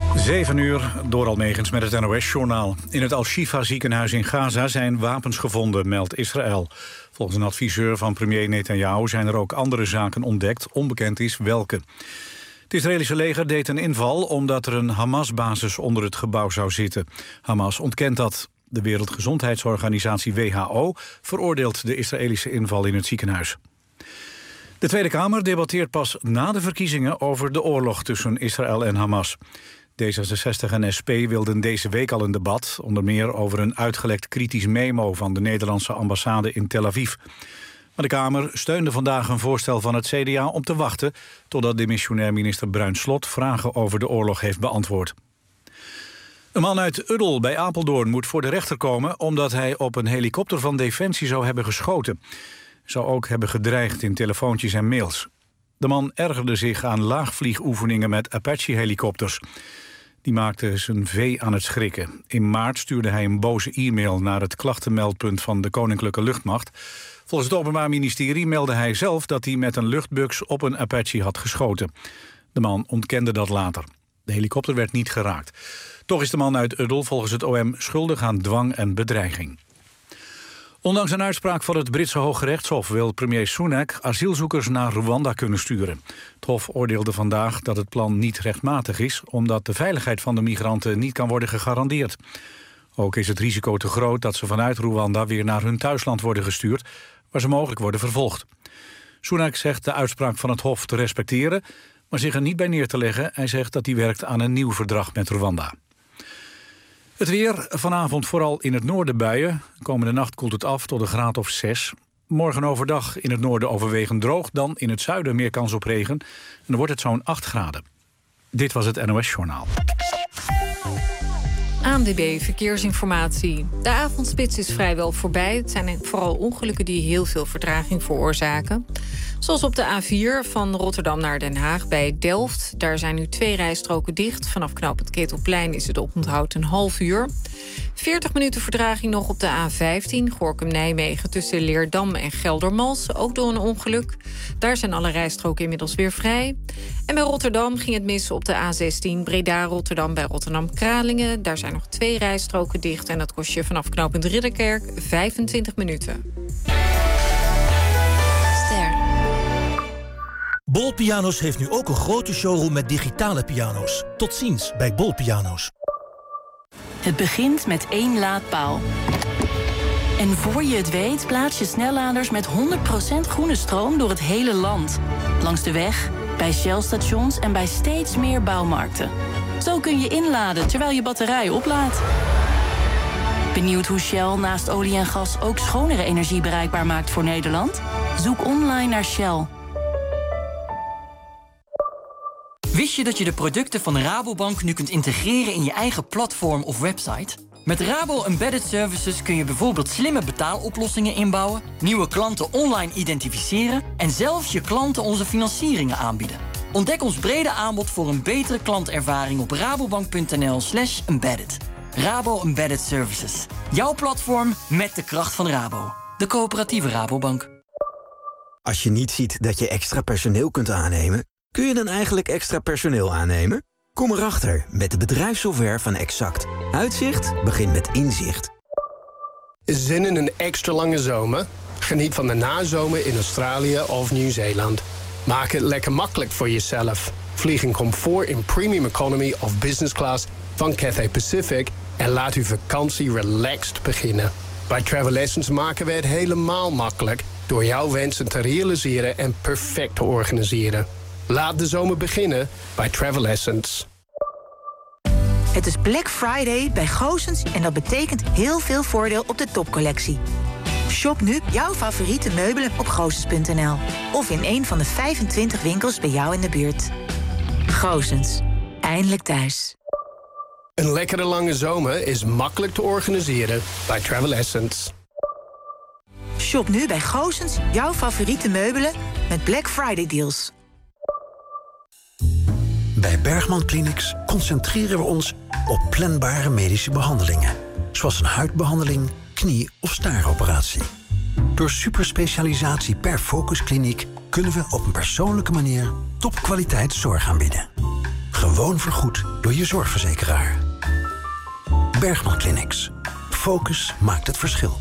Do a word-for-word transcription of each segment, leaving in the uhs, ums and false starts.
Zeven uur, door Almegens met het N O S-journaal. In het Al-Shifa ziekenhuis in Gaza zijn wapens gevonden, meldt Israël. Volgens een adviseur van premier Netanyahu zijn er ook andere zaken ontdekt. Onbekend is welke. Het Israëlische leger deed een inval omdat er een Hamas-basis onder het gebouw zou zitten. Hamas ontkent dat. De Wereldgezondheidsorganisatie W H O veroordeelt de Israëlische inval in het ziekenhuis. De Tweede Kamer debatteert pas na de verkiezingen over de oorlog tussen Israël en Hamas. D zesenzestig en S P wilden deze week al een debat, onder meer over een uitgelekt kritisch memo van de Nederlandse ambassade in Tel Aviv. Maar de Kamer steunde vandaag een voorstel van het C D A om te wachten totdat demissionair minister Bruin Slot vragen over de oorlog heeft beantwoord. Een man uit Uddel bij Apeldoorn moet voor de rechter komen omdat hij op een helikopter van Defensie zou hebben geschoten. Zou ook hebben gedreigd in telefoontjes en mails. De man ergerde zich aan laagvliegoefeningen met Apache-helikopters. Die maakte zijn vee aan het schrikken. In maart stuurde hij een boze e-mail naar het klachtenmeldpunt van de Koninklijke Luchtmacht. Volgens het Openbaar Ministerie meldde hij zelf dat hij met een luchtbux op een Apache had geschoten. De man ontkende dat later. De helikopter werd niet geraakt. Toch is de man uit Uddel volgens het O M schuldig aan dwang en bedreiging. Ondanks een uitspraak van het Britse Hooggerechtshof wil premier Sunak asielzoekers naar Rwanda kunnen sturen. Het Hof oordeelde vandaag dat het plan niet rechtmatig is, omdat de veiligheid van de migranten niet kan worden gegarandeerd. Ook is het risico te groot dat ze vanuit Rwanda weer naar hun thuisland worden gestuurd, waar ze mogelijk worden vervolgd. Sunak zegt de uitspraak van het Hof te respecteren, maar zich er niet bij neer te leggen. Hij zegt dat hij werkt aan een nieuw verdrag met Rwanda. Het weer, vanavond vooral in het noorden buien. Komende nacht koelt het af tot een graad of zes. Morgen overdag in het noorden overwegend droog. Dan in het zuiden meer kans op regen. En dan wordt het zo'n acht graden. Dit was het N O S-journaal. A N W B Verkeersinformatie. De avondspits is vrijwel voorbij. Het zijn vooral ongelukken die heel veel vertraging veroorzaken. Zoals op de A vier van Rotterdam naar Den Haag bij Delft. Daar zijn nu twee rijstroken dicht. Vanaf knooppunt Ketelplein is het oponthoud een half uur. veertig minuten vertraging nog op de A vijftien Gorinchem-Nijmegen tussen Leerdam en Geldermalsen. Ook door een ongeluk. Daar zijn alle rijstroken inmiddels weer vrij. En bij Rotterdam ging het mis op de A zestien Breda-Rotterdam bij Rotterdam-Kralingen. Daar zijn nog twee rijstroken dicht en dat kost je vanaf knooppunt Ridderkerk vijfentwintig minuten. Ster. Bol Piano's heeft nu ook een grote showroom met digitale piano's. Tot ziens bij Bol Piano's. Het begint met één laadpaal. En voor je het weet plaats je snelladers met honderd procent groene stroom door het hele land. Langs de weg, bij Shell-stations en bij steeds meer bouwmarkten. Zo kun je inladen terwijl je batterij oplaadt. Benieuwd hoe Shell naast olie en gas ook schonere energie bereikbaar maakt voor Nederland? Zoek online naar Shell. Wist je dat je de producten van Rabobank nu kunt integreren in je eigen platform of website? Met Rabo Embedded Services kun je bijvoorbeeld slimme betaaloplossingen inbouwen, nieuwe klanten online identificeren en zelfs je klanten onze financieringen aanbieden. Ontdek ons brede aanbod voor een betere klantervaring op rabobank.nl slash embedded. Rabo Embedded Services. Jouw platform met de kracht van Rabo. De coöperatieve Rabobank. Als je niet ziet dat je extra personeel kunt aannemen, kun je dan eigenlijk extra personeel aannemen? Kom erachter met de bedrijfssoftware van Exact. Uitzicht begint met inzicht. Zin in een extra lange zomer? Geniet van de nazomer in Australië of Nieuw-Zeeland. Maak het lekker makkelijk voor jezelf. Vlieg in comfort in premium economy of business class van Cathay Pacific en laat uw vakantie relaxed beginnen. Bij Travel Essence maken we het helemaal makkelijk door jouw wensen te realiseren en perfect te organiseren. Laat de zomer beginnen bij Travel Essence. Het is Black Friday bij Goossens en dat betekent heel veel voordeel op de topcollectie. Shop nu jouw favoriete meubelen op goossens punt n l of in een van de vijfentwintig winkels bij jou in de buurt. Goossens, eindelijk thuis. Een lekkere lange zomer is makkelijk te organiseren bij Travel Essence. Shop nu bij Goossens jouw favoriete meubelen met Black Friday deals. Bij Bergman Clinics concentreren we ons op planbare medische behandelingen. Zoals een huidbehandeling, knie- of staaroperatie. Door superspecialisatie per focuskliniek kunnen we op een persoonlijke manier topkwaliteit zorg aanbieden. Gewoon vergoed door je zorgverzekeraar. Bergman Clinics. Focus maakt het verschil.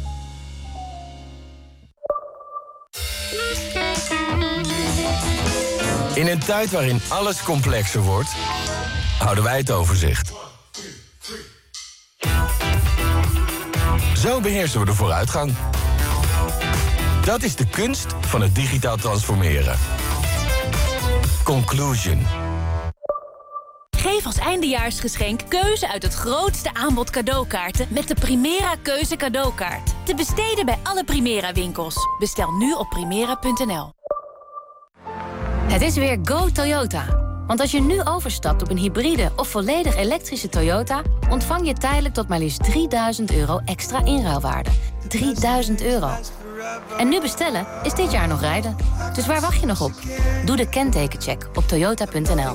In een tijd waarin alles complexer wordt, houden wij het overzicht. Zo beheersen we de vooruitgang. Dat is de kunst van het digitaal transformeren. Conclusion. Geef als eindejaarsgeschenk keuze uit het grootste aanbod cadeaukaarten met de Primera Keuze cadeaukaart. Te besteden bij alle Primera winkels. Bestel nu op primera punt n l. Het is weer Go Toyota. Want als je nu overstapt op een hybride of volledig elektrische Toyota, ontvang je tijdelijk tot maar liefst drieduizend euro extra inruilwaarde. drieduizend euro. En nu bestellen is dit jaar nog rijden. Dus waar wacht je nog op? Doe de kentekencheck op toyota punt n l.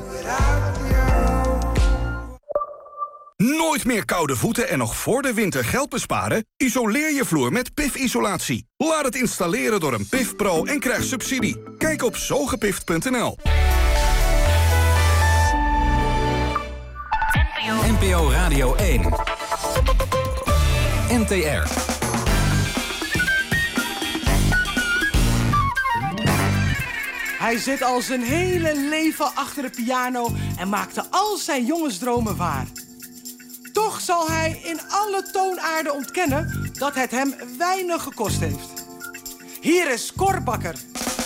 Nooit meer koude voeten en nog voor de winter geld besparen? Isoleer je vloer met P I F-isolatie. Laat het installeren door een P I F-pro en krijg subsidie. Kijk op zogepift punt n l. N P O Radio één. N T R. Hij zit al zijn hele leven achter de piano en maakte al zijn jongensdromen waar. Toch zal hij in alle toonaarden ontkennen dat het hem weinig gekost heeft. Hier is Cor Bakker.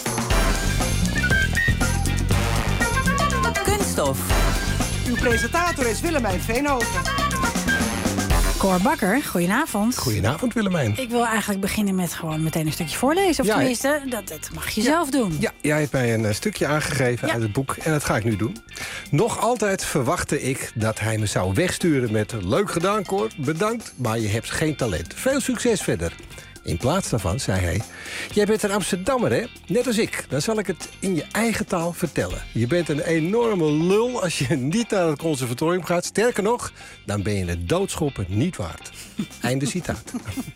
Kunststof. Uw presentator is Willemijn Veenhoven. Cor Bakker, goedenavond. Goedenavond, Willemijn. Ik wil eigenlijk beginnen met gewoon meteen een stukje voorlezen. Of ja, tenminste, dat, dat mag je ja. zelf doen. Ja, jij hebt mij een uh, stukje aangegeven ja. uit het boek en dat ga ik nu doen. Nog altijd verwachtte ik dat hij me zou wegsturen met... Leuk gedaan, Cor, bedankt, maar je hebt geen talent. Veel succes verder. In plaats daarvan zei hij... Jij bent een Amsterdammer, hè? Net als ik. Dan zal ik het in je eigen taal vertellen. Je bent een enorme lul als je niet naar het conservatorium gaat. Sterker nog, dan ben je het doodschoppen niet waard. Einde citaat.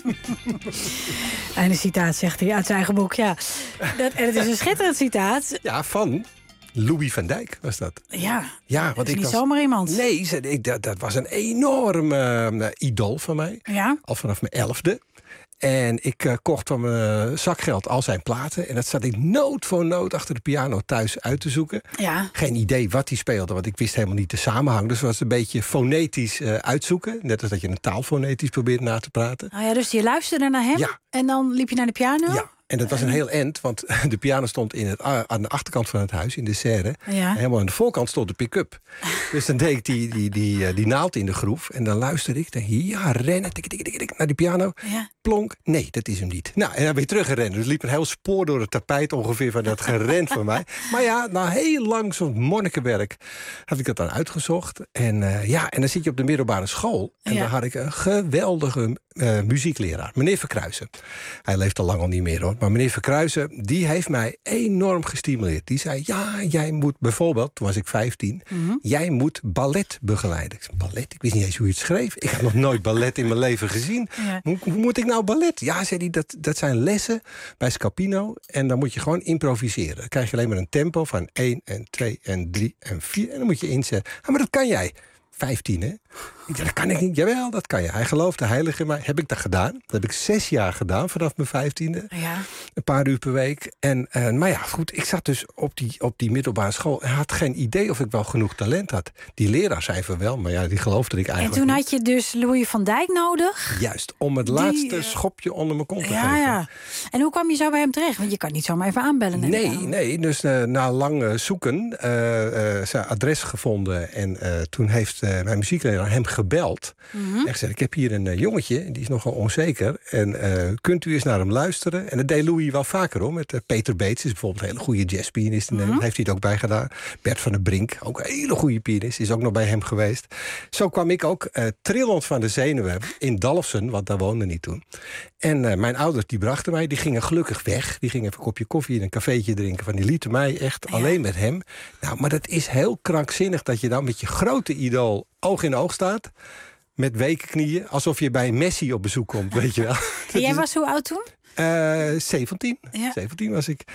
Einde citaat, zegt hij uit zijn eigen boek, ja. Dat, en het is een schitterend citaat. Ja, van... Louis van Dijk was dat. Ja, ja want dat is ik niet was, zomaar iemand. Nee, ik, dat, dat was een enorm uh, idool van mij. Ja? Al vanaf mijn elfde. En ik uh, kocht van mijn uh, zakgeld al zijn platen. En dat zat ik nood voor nood achter de piano thuis uit te zoeken. Ja. Geen idee wat hij speelde, want ik wist helemaal niet de samenhang. Dus het was een beetje fonetisch uh, uitzoeken. Net als dat je een taal fonetisch probeert na te praten. Nou ja, dus je luisterde naar hem ja. en dan liep je naar de piano? Ja. En dat was een heel end, want de piano stond in het, aan de achterkant van het huis, in de serre. Ja. En helemaal aan de voorkant stond de pick-up. Dus dan deed ik die, die, die, die naald in de groef. En dan luisterde ik, dan, ja, rennen, tik, tik, tik, tik, naar die piano. Ja. Plonk, nee, dat is hem niet. Nou, en dan weer teruggerend. Dus liep een heel spoor door het tapijt ongeveer van dat gerend van mij. Maar ja, na heel lang zo'n monnikenwerk had ik dat dan uitgezocht. En uh, ja, en dan zit je op de middelbare school. En ja. dan had ik een geweldige uh, muziekleraar, meneer Verkruijsen. Hij leeft al lang al niet meer, hoor. Maar meneer Verkruijsen, die heeft mij enorm gestimuleerd. Die zei, ja, jij moet bijvoorbeeld, toen was ik vijftien... Mm-hmm. jij moet ballet begeleiden. Ik zei, ballet? Ik wist niet eens hoe je het schreef. Ik had nog nooit ballet in mijn leven gezien. Ja. Hoe, hoe moet ik nou ballet? Ja, zei hij, dat, dat zijn lessen bij Scapino. En dan moet je gewoon improviseren. Dan krijg je alleen maar een tempo van één en twee en drie en vier. En dan moet je inzetten. Ah, maar dat kan jij. vijftien, hè? Ik dacht, dat kan ik niet. Jawel, dat kan je. Hij geloofde heilig in mij. Heb ik dat gedaan? Dat heb ik zes jaar gedaan, vanaf mijn vijftiende. Ja. Een paar uur per week. En, uh, maar ja, goed, ik zat dus op die, op die middelbare school. En had geen idee of ik wel genoeg talent had. Die leraar zei van wel, maar ja, die geloofde ik eigenlijk En toen niet. had je dus Louis van Dijk nodig? Juist, om het die, laatste uh, schopje onder mijn kont te ja, geven. Ja. En hoe kwam je zo bij hem terecht? Want je kan niet zomaar even aanbellen. Nee, nee. Dus uh, na lang zoeken uh, uh, zijn adres gevonden. En uh, toen heeft uh, mijn muziekleraar hem gebeld. Mm-hmm. En gezegd, ik heb hier een uh, jongetje, die is nogal onzeker. En uh, kunt u eens naar hem luisteren? En dat deed Louis wel vaker, hoor. Met uh, Peter Beets, is bijvoorbeeld een hele goede jazzpianist. Mm-hmm. Daar heeft hij het ook bij gedaan. Bert van der Brink, ook een hele goede pianist. Is ook nog bij hem geweest. Zo kwam ik ook uh, trillend van de zenuwen in Dalfsen, want daar woonde niet toen. En uh, mijn ouders die brachten mij, die gingen gelukkig weg. Die gingen even een kopje koffie in een cafeetje drinken. Van die lieten mij echt ja. alleen met hem. Nou, maar dat is heel krankzinnig dat je dan met je grote idool oog in oog staat. Met weken knieën, alsof je bij Messi op bezoek komt, weet je wel. En jij was hoe oud toen? Uh, zeventien. Ja. zeventien was ik.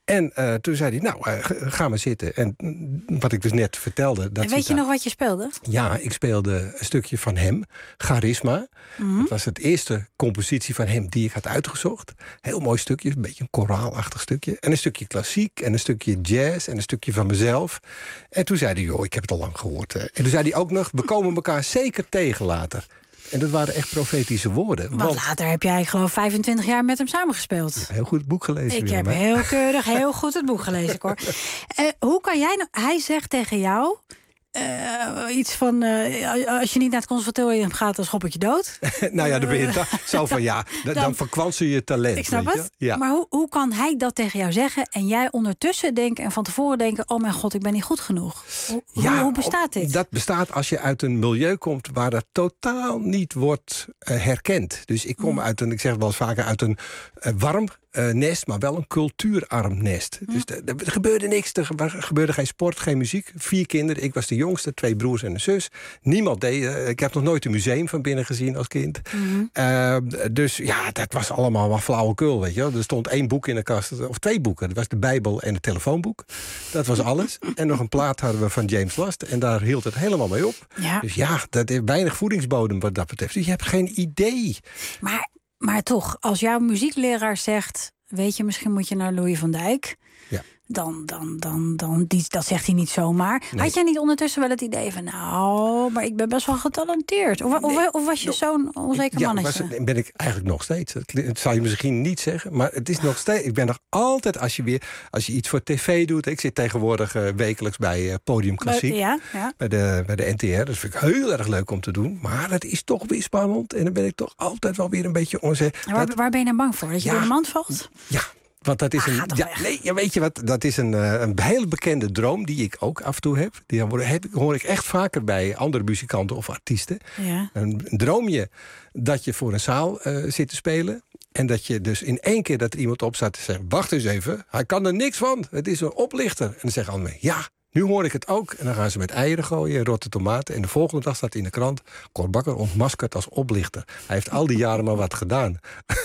En uh, toen zei hij, nou, uh, ga maar zitten. En wat ik dus net vertelde... Dat en weet je nog wat je speelde? Ja, ik speelde een stukje van hem, Charisma. Mm-hmm. Dat was het eerste compositie van hem die ik had uitgezocht. Heel mooi stukje, een beetje een koraalachtig stukje. En een stukje klassiek, en een stukje jazz, en een stukje van mezelf. En toen zei hij, joh, ik heb het al lang gehoord. En toen zei hij ook nog, we komen elkaar zeker tegen later. En dat waren echt profetische woorden. Want, want later heb jij, ik geloof, vijfentwintig jaar met hem samengespeeld. Heel goed het boek gelezen. Ik heb mij. heel keurig, heel goed het boek gelezen, hoor. Uh, hoe kan jij nou... Hij zegt tegen jou... Uh, iets van, uh, als je niet naar het conservatorium gaat, dan schop ik je dood. Nou ja, dan ben je ta- zo van, ja, dan, dan verkwansel je je talent. Ik snap weet het, je? Ja. Maar hoe, hoe kan hij dat tegen jou zeggen... en jij ondertussen denken en van tevoren denken... oh mijn god, ik ben niet goed genoeg. Hoe, ja, hoe bestaat dit? Dat bestaat als je uit een milieu komt... waar dat totaal niet wordt uh, herkend. Dus ik kom mm. uit een, ik zeg het wel eens vaker... uit een uh, warm uh, nest, maar wel een cultuurarm nest. Mm. Dus er gebeurde niks, er gebeurde geen sport, geen muziek. Vier kinderen, ik was de jongste, twee broers en een zus. Niemand deed, uh, ik heb nog nooit een museum van binnen gezien als kind. Mm-hmm. Uh, dus ja, dat was allemaal wat flauwekul, weet je wel. Er stond één boek in de kast, of twee boeken. Dat was de Bijbel en het telefoonboek. Dat was alles. En nog een plaat hadden we van James Last. En daar hield het helemaal mee op. Ja. Dus ja, dat is weinig voedingsbodem wat dat betreft. Dus je hebt geen idee. Maar, maar toch, als jouw muziekleraar zegt... weet je, misschien moet je naar Louis van Dijk... Ja. Dan, dan, dan, dan die, dat zegt hij niet zomaar. Nee. Had jij niet ondertussen wel het idee van... nou, maar ik ben best wel getalenteerd? Of, nee. of, of was je zo'n onzeker ja, mannetje? Ja, ben ik eigenlijk nog steeds. Dat zou je misschien niet zeggen, maar het is nog steeds... Ik ben nog altijd, als je weer als je iets voor tv doet... Ik zit tegenwoordig uh, wekelijks bij uh, Podium Klassiek. Bij, ja, ja. Bij, de, bij de N T R. Dat vind ik heel erg leuk om te doen. Maar het is toch weer spannend. En dan ben ik toch altijd wel weer een beetje onzeker. Waar, dat, waar ben je nou bang voor? Dat je ja, door de mand valt? Ja. Want dat is ah, een. Ja, nee, ja, weet je wat? Dat is een, uh, een hele bekende droom die ik ook af en toe heb. Die heb, hoor ik echt vaker bij andere muzikanten of artiesten. Ja. Een, een droomje dat je voor een zaal uh, zit te spelen. En dat je dus in één keer dat er iemand op staat te zeggen... wacht eens even, hij kan er niks van. Het is een oplichter. En dan zeggen anderen, ja, nu hoor ik het ook. En dan gaan ze met eieren gooien, rotte tomaten. En de volgende dag staat in de krant... Cor Bakker ontmaskerd als oplichter. Hij heeft al die jaren maar wat gedaan.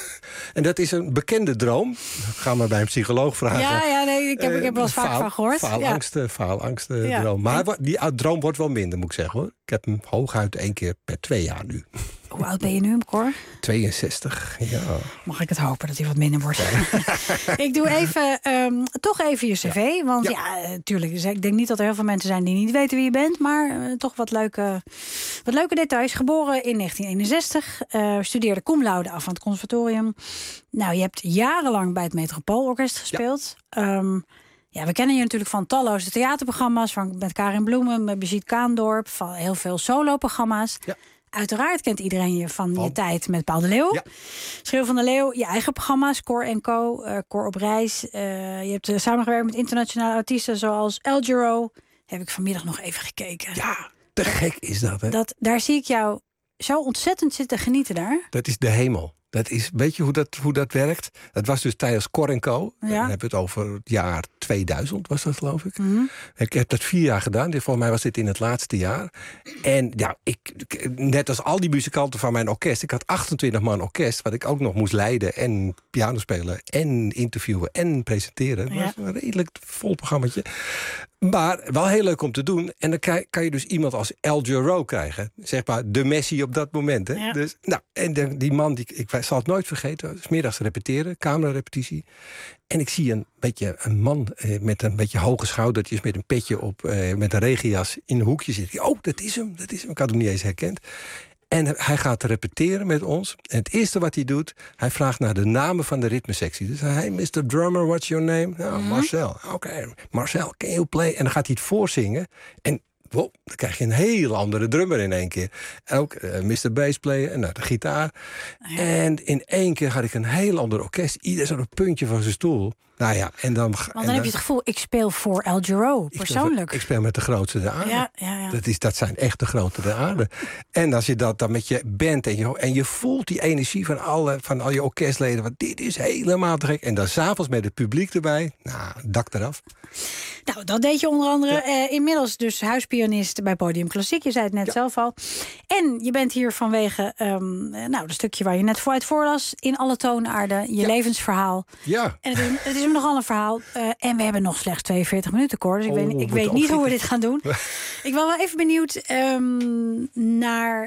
En dat is een bekende droom. Ga maar bij een psycholoog vragen. Ja, ja nee, ik heb, ik heb wel eens uh, vaak van gehoord. Faalangst, ja. faalangst uh, ja. droom. Maar die droom wordt wel minder, moet ik zeggen, hoor. Ik heb hem hooguit één keer per twee jaar nu. Hoe oud ben je nu, Cor? tweeënzestig, ja. Mag ik het hopen dat hij wat minder wordt? Ik doe even, um, toch even je cv. Ja. Want ja, natuurlijk, ja, ik denk niet dat er heel veel mensen zijn die niet weten wie je bent. Maar uh, toch wat leuke, wat leuke details. Geboren in negentien eenenzestig. Uh, studeerde cum laude af aan het conservatorium. Nou, je hebt jarenlang bij het Metropoolorkest gespeeld. Ja. Um, Ja, we kennen je natuurlijk van talloze theaterprogramma's... Van, met Karin Bloemen, met Brigitte Kaandorp... van heel veel soloprogramma's. Ja. Uiteraard kent iedereen je van oh. je tijd met Paul de Leeuw. Ja. Schreeuw van de Leeuw, je eigen programma's, Cor en Co, uh, Cor op reis. Uh, je hebt uh, samengewerkt met internationale artiesten zoals El Giro. Heb ik vanmiddag nog even gekeken. Ja, te gek is dat, hè? Dat, daar zie ik jou zo ontzettend zitten genieten daar. Dat is de hemel. Dat is, weet je hoe dat, hoe dat werkt? Dat was dus tijdens Cor en Co. Ja. Dan heb je het over het jaar tweeduizend, was dat, geloof ik. Mm-hmm. Ik heb dat vier jaar gedaan. Volgens mij was dit in het laatste jaar. En ja, ik, net als al die muzikanten van mijn orkest... ik had achtentwintig man orkest, wat ik ook nog moest leiden... en piano spelen, en interviewen, en presenteren. Dat ja. was een redelijk vol programmaatje. Maar wel heel leuk om te doen. En dan kan je dus iemand als El Giro krijgen. Zeg maar de Messi op dat moment. Hè? Ja. Dus, nou, en de, die man, die, ik zal het nooit vergeten. 's middags repeteren, camerarepetitie. En ik zie een beetje een man eh, met een beetje hoge schoudertjes... met een petje op, eh, met een regenjas in een hoekje zitten. Oh, dat is hem, dat is hem. Ik had hem niet eens herkend. En hij gaat repeteren met ons. En het eerste wat hij doet, hij vraagt naar de namen van de ritmesectie. Dus hij, hey, mister Drummer, what's your name? Nou, mm-hmm. Marcel. Oké, okay. Marcel, can you play? En dan gaat hij het voorzingen. En wow, dan krijg je een heel andere drummer in één keer. En ook uh, mister Bassplayer en nou, de gitaar. Ja. En in één keer had ik een heel ander orkest. Ieder zat op het puntje van zijn stoel. Nou ja, en dan... Want dan, dan heb je het gevoel, ik speel voor El Giro, persoonlijk. Ik speel, ik speel met de grootste der aarde. Ja, ja, ja. Dat, is, dat zijn echt de grote der aarde. En als je dat dan met je band en je, en je voelt die energie van, alle, van al je orkestleden... want dit is helemaal te gek. En dan 's avonds met het publiek erbij, nou, dak eraf. Nou, dat deed je onder andere. Ja. Uh, inmiddels dus huispianist bij Podium Klassiek. Je zei het net ja. zelf al. En je bent hier vanwege um, nou, het stukje waar je net vooruit voorlas... in alle toonaarden, je ja. levensverhaal. Ja. En het is, het is nogal een verhaal. Uh, en we hebben nog slechts tweeënveertig minuten, Cor. Dus ik oh, weet, ik weet niet hoe we dit gaan doen. Ik ben wel even benieuwd um, naar...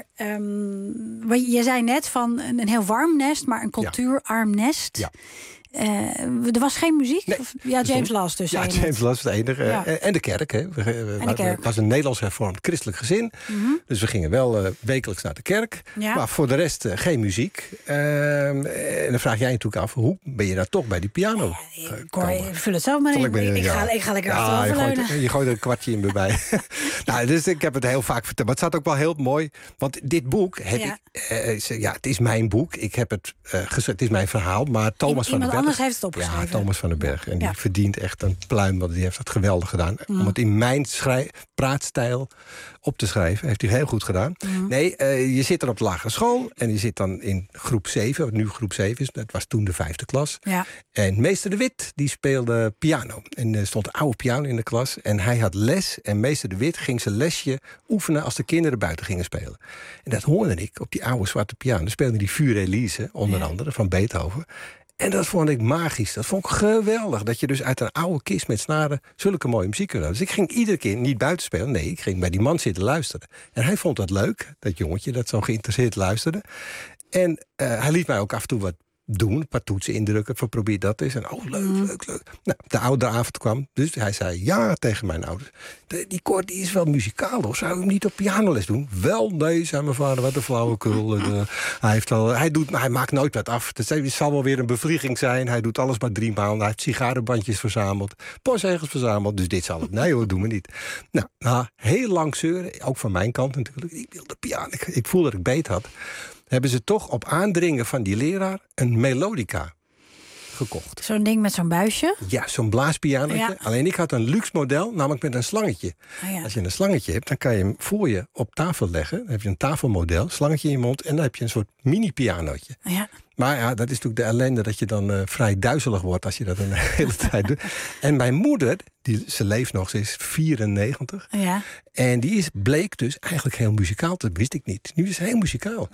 Um, wat je zei net van een, een heel warm nest, maar een cultuurarm nest... Ja. Uh, er was geen muziek? Nee. Of, ja, James Last dus. Ja, James Last was de enige. Ja. En de kerk. Hè. We, we, en de kerk. Het was een Nederlands hervormd christelijk gezin. Mm-hmm. Dus we gingen wel uh, wekelijks naar de kerk. Ja. Maar voor de rest uh, geen muziek. Uh, en dan vraag jij je natuurlijk af, hoe ben je daar toch bij die piano ja, ik, Cor, ik vul het zo maar in. Ik, ik, ik, ja. ga, ik ga lekker ja, achterover je gooit, je gooit er een kwartje in bij mij. Nou, dus ik heb het heel vaak verteld. Maar het staat ook wel heel mooi. Want dit boek, heb ja. Ik, uh, ja, het is mijn boek. Ik heb het uh, geschreven. Het is mijn verhaal. Maar Thomas I, van den Berg... anders heeft het opgeschreven. Ja, Thomas van den Berg. En die ja. verdient echt een pluim, want die heeft dat geweldig gedaan. Mm. Om het in mijn schrij- praatstijl op te schrijven. Heeft hij heel goed gedaan. Mm. Nee, uh, je zit er op de lagere school. En je zit dan in groep zeven, wat nu groep zeven is. Dat was toen de vijfde klas. Ja. En meester De Wit, die speelde piano. En er stond een oude piano in de klas. En hij had les. En meester De Wit ging zijn lesje oefenen als de kinderen buiten gingen spelen. En dat hoorde ik op die oude zwarte piano. Dan speelde die Für Elise, onder ja. andere, van Beethoven. En dat vond ik magisch. Dat vond ik geweldig. Dat je dus uit een oude kist met snaren zulke mooie muziek kunt houden. Dus ik ging iedere keer niet buiten spelen. Nee, ik ging bij die man zitten luisteren. En hij vond dat leuk, dat jongetje dat zo geïnteresseerd luisterde. En uh, hij liet mij ook af en toe wat doen. Een paar toetsen indrukken. Van probeer dat eens. En oh, leuk, leuk, leuk. Nou, de ouderavond kwam. Dus hij zei ja tegen mijn ouders. De, die Cor, die is wel muzikaal, hoor. Zou ik hem niet op pianoles doen? Wel, nee, zei mijn vader. Wat een flauwekul. En, uh, hij, heeft al, hij, doet, hij maakt nooit wat af. Het zal wel weer een bevlieging zijn. Hij doet alles maar drie maanden. Hij heeft sigarenbandjes verzameld. Postzegels verzameld. Dus dit zal het. Nee hoor, doe me niet. Nou, nou, heel lang zeuren. Ook van mijn kant natuurlijk. Ik wilde piano. Ik, ik voelde dat ik beet had. Hebben ze toch op aandringen van die leraar een melodica gekocht. Zo'n ding met zo'n buisje? Ja, zo'n blaaspianootje. Ja. Alleen ik had een luxe model, namelijk met een slangetje. Oh ja. Als je een slangetje hebt, dan kan je hem voor je op tafel leggen. Dan heb je een tafelmodel, slangetje in je mond... en dan heb je een soort mini-pianootje. Oh ja. Maar ja, dat is natuurlijk de ellende dat je dan uh, vrij duizelig wordt... als je dat een hele tijd doet. En mijn moeder, die, ze leeft nog, ze is vierennegentig... Ja. En die is, bleek dus eigenlijk heel muzikaal. Dat wist ik niet. Nu is ze heel muzikaal.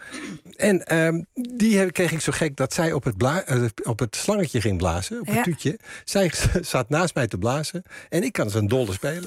En um, die kreeg ik zo gek dat zij op het, bla- uh, op het slangetje ging blazen. Op het ja. tuutje. Zij zat naast mij te blazen. En ik kan zo'n dolle spelen.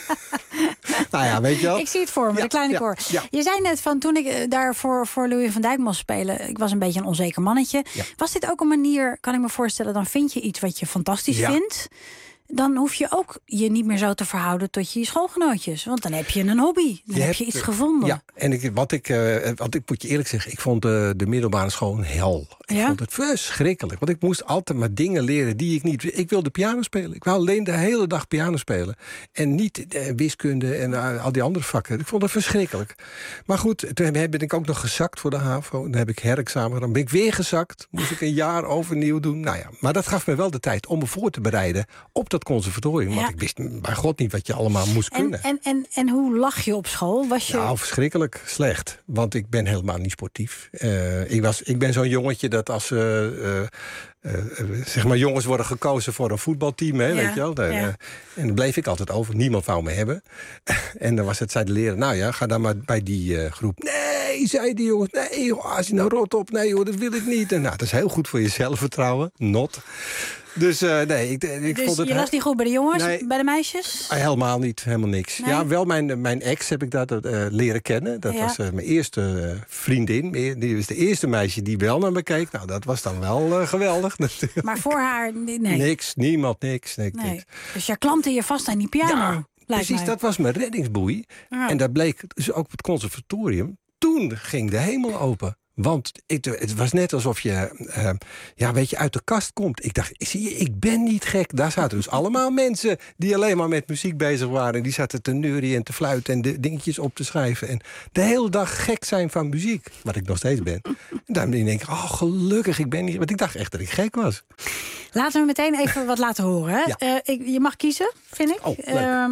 Nou ja, weet je wel. Ik zie het voor me, ja, de kleine ja, koor. Ja. Je zei net van toen ik daar voor, voor Louis van Dijk moest spelen... ik was een beetje een onzeker mannetje. Ja. Was dit ook een manier, kan ik me voorstellen... dan vind je iets wat je fantastisch ja. vindt... dan hoef je ook je niet meer zo te verhouden tot je schoolgenootjes. Want dan heb je een hobby. Dan je heb hebt, je iets gevonden. Ja, en ik, wat, ik, uh, wat ik moet je eerlijk zeggen... ik vond de, de middelbare school een hel. Ik ja? vond het verschrikkelijk. Want ik moest altijd maar dingen leren die ik niet... Ik wilde piano spelen. Ik wou alleen de hele dag piano spelen. En niet uh, wiskunde en uh, al die andere vakken. Ik vond het verschrikkelijk. Maar goed, toen ben ik ook nog gezakt voor de HAVO. Dan heb ik herexamen gedaan. Ben ik weer gezakt. Moest ik een jaar overnieuw doen. Nou ja, maar dat gaf me wel de tijd om me voor te bereiden... op dat conservatorium. Want ja. ik wist bij God niet wat je allemaal moest en, kunnen. En, en, en hoe lag je op school? Was je... Nou, verschrikkelijk slecht. Want ik ben helemaal niet sportief. Uh, ik, was, ik ben zo'n jongetje dat als... Uh, uh, uh, zeg maar jongens worden gekozen voor een voetbalteam. Hè, ja. weet je wel? De, ja. uh, en dan bleef ik altijd over. Niemand wou me hebben. En dan was het, zei de leraar... nou ja, ga dan maar bij die uh, groep... Nee, zei die jongens. Nee, joh, als je nou rot op. Nee, joh, dat wil ik niet. En, nou, dat is heel goed voor je zelfvertrouwen. Not. Dus uh, nee, ik, ik dus vond het... je las niet goed bij de jongens, nee, bij de meisjes? Helemaal niet, helemaal niks. Nee? Ja, wel mijn, mijn ex heb ik dat uh, leren kennen. Dat ja. was uh, mijn eerste uh, vriendin. Die was de eerste meisje die wel naar me keek. Nou, dat was dan wel uh, geweldig. Maar voor haar, nee. Niks, niemand, niks. niks, nee. niks. Dus jij klampte je vast aan die piano. Ja, precies, mij. Dat was mijn reddingsboei. Ja. En dat bleek dus ook op het conservatorium. Toen ging de hemel open. Want het, het was net alsof je, uh, ja, weet je, uit de kast komt. Ik dacht, zie je, ik ben niet gek. Daar zaten dus allemaal mensen die alleen maar met muziek bezig waren. Die zaten te neurien en te fluiten en de dingetjes op te schrijven. En de hele dag gek zijn van muziek. Wat ik nog steeds ben. En daarom denk ik, oh, gelukkig, ik ben niet... Want ik dacht echt dat ik gek was. Laten we meteen even wat laten horen. Hè? Ja. Uh, ik, je mag kiezen, vind ik. Oh,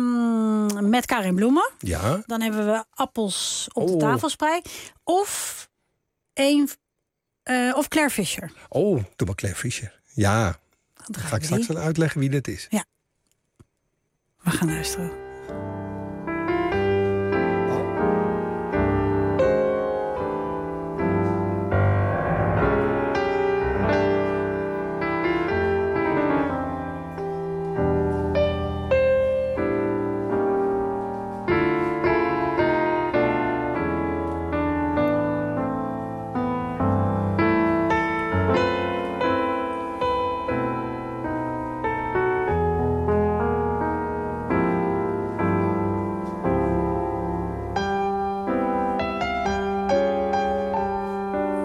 um, met Karin Bloemen. Ja. Dan hebben we appels op oh. de tafelsprei. Of... Een, uh, of Claire Fischer. Oh, doe maar Claire Fischer. Ja. Dan ga ik straks wel uitleggen wie dat is. Ja. We gaan luisteren.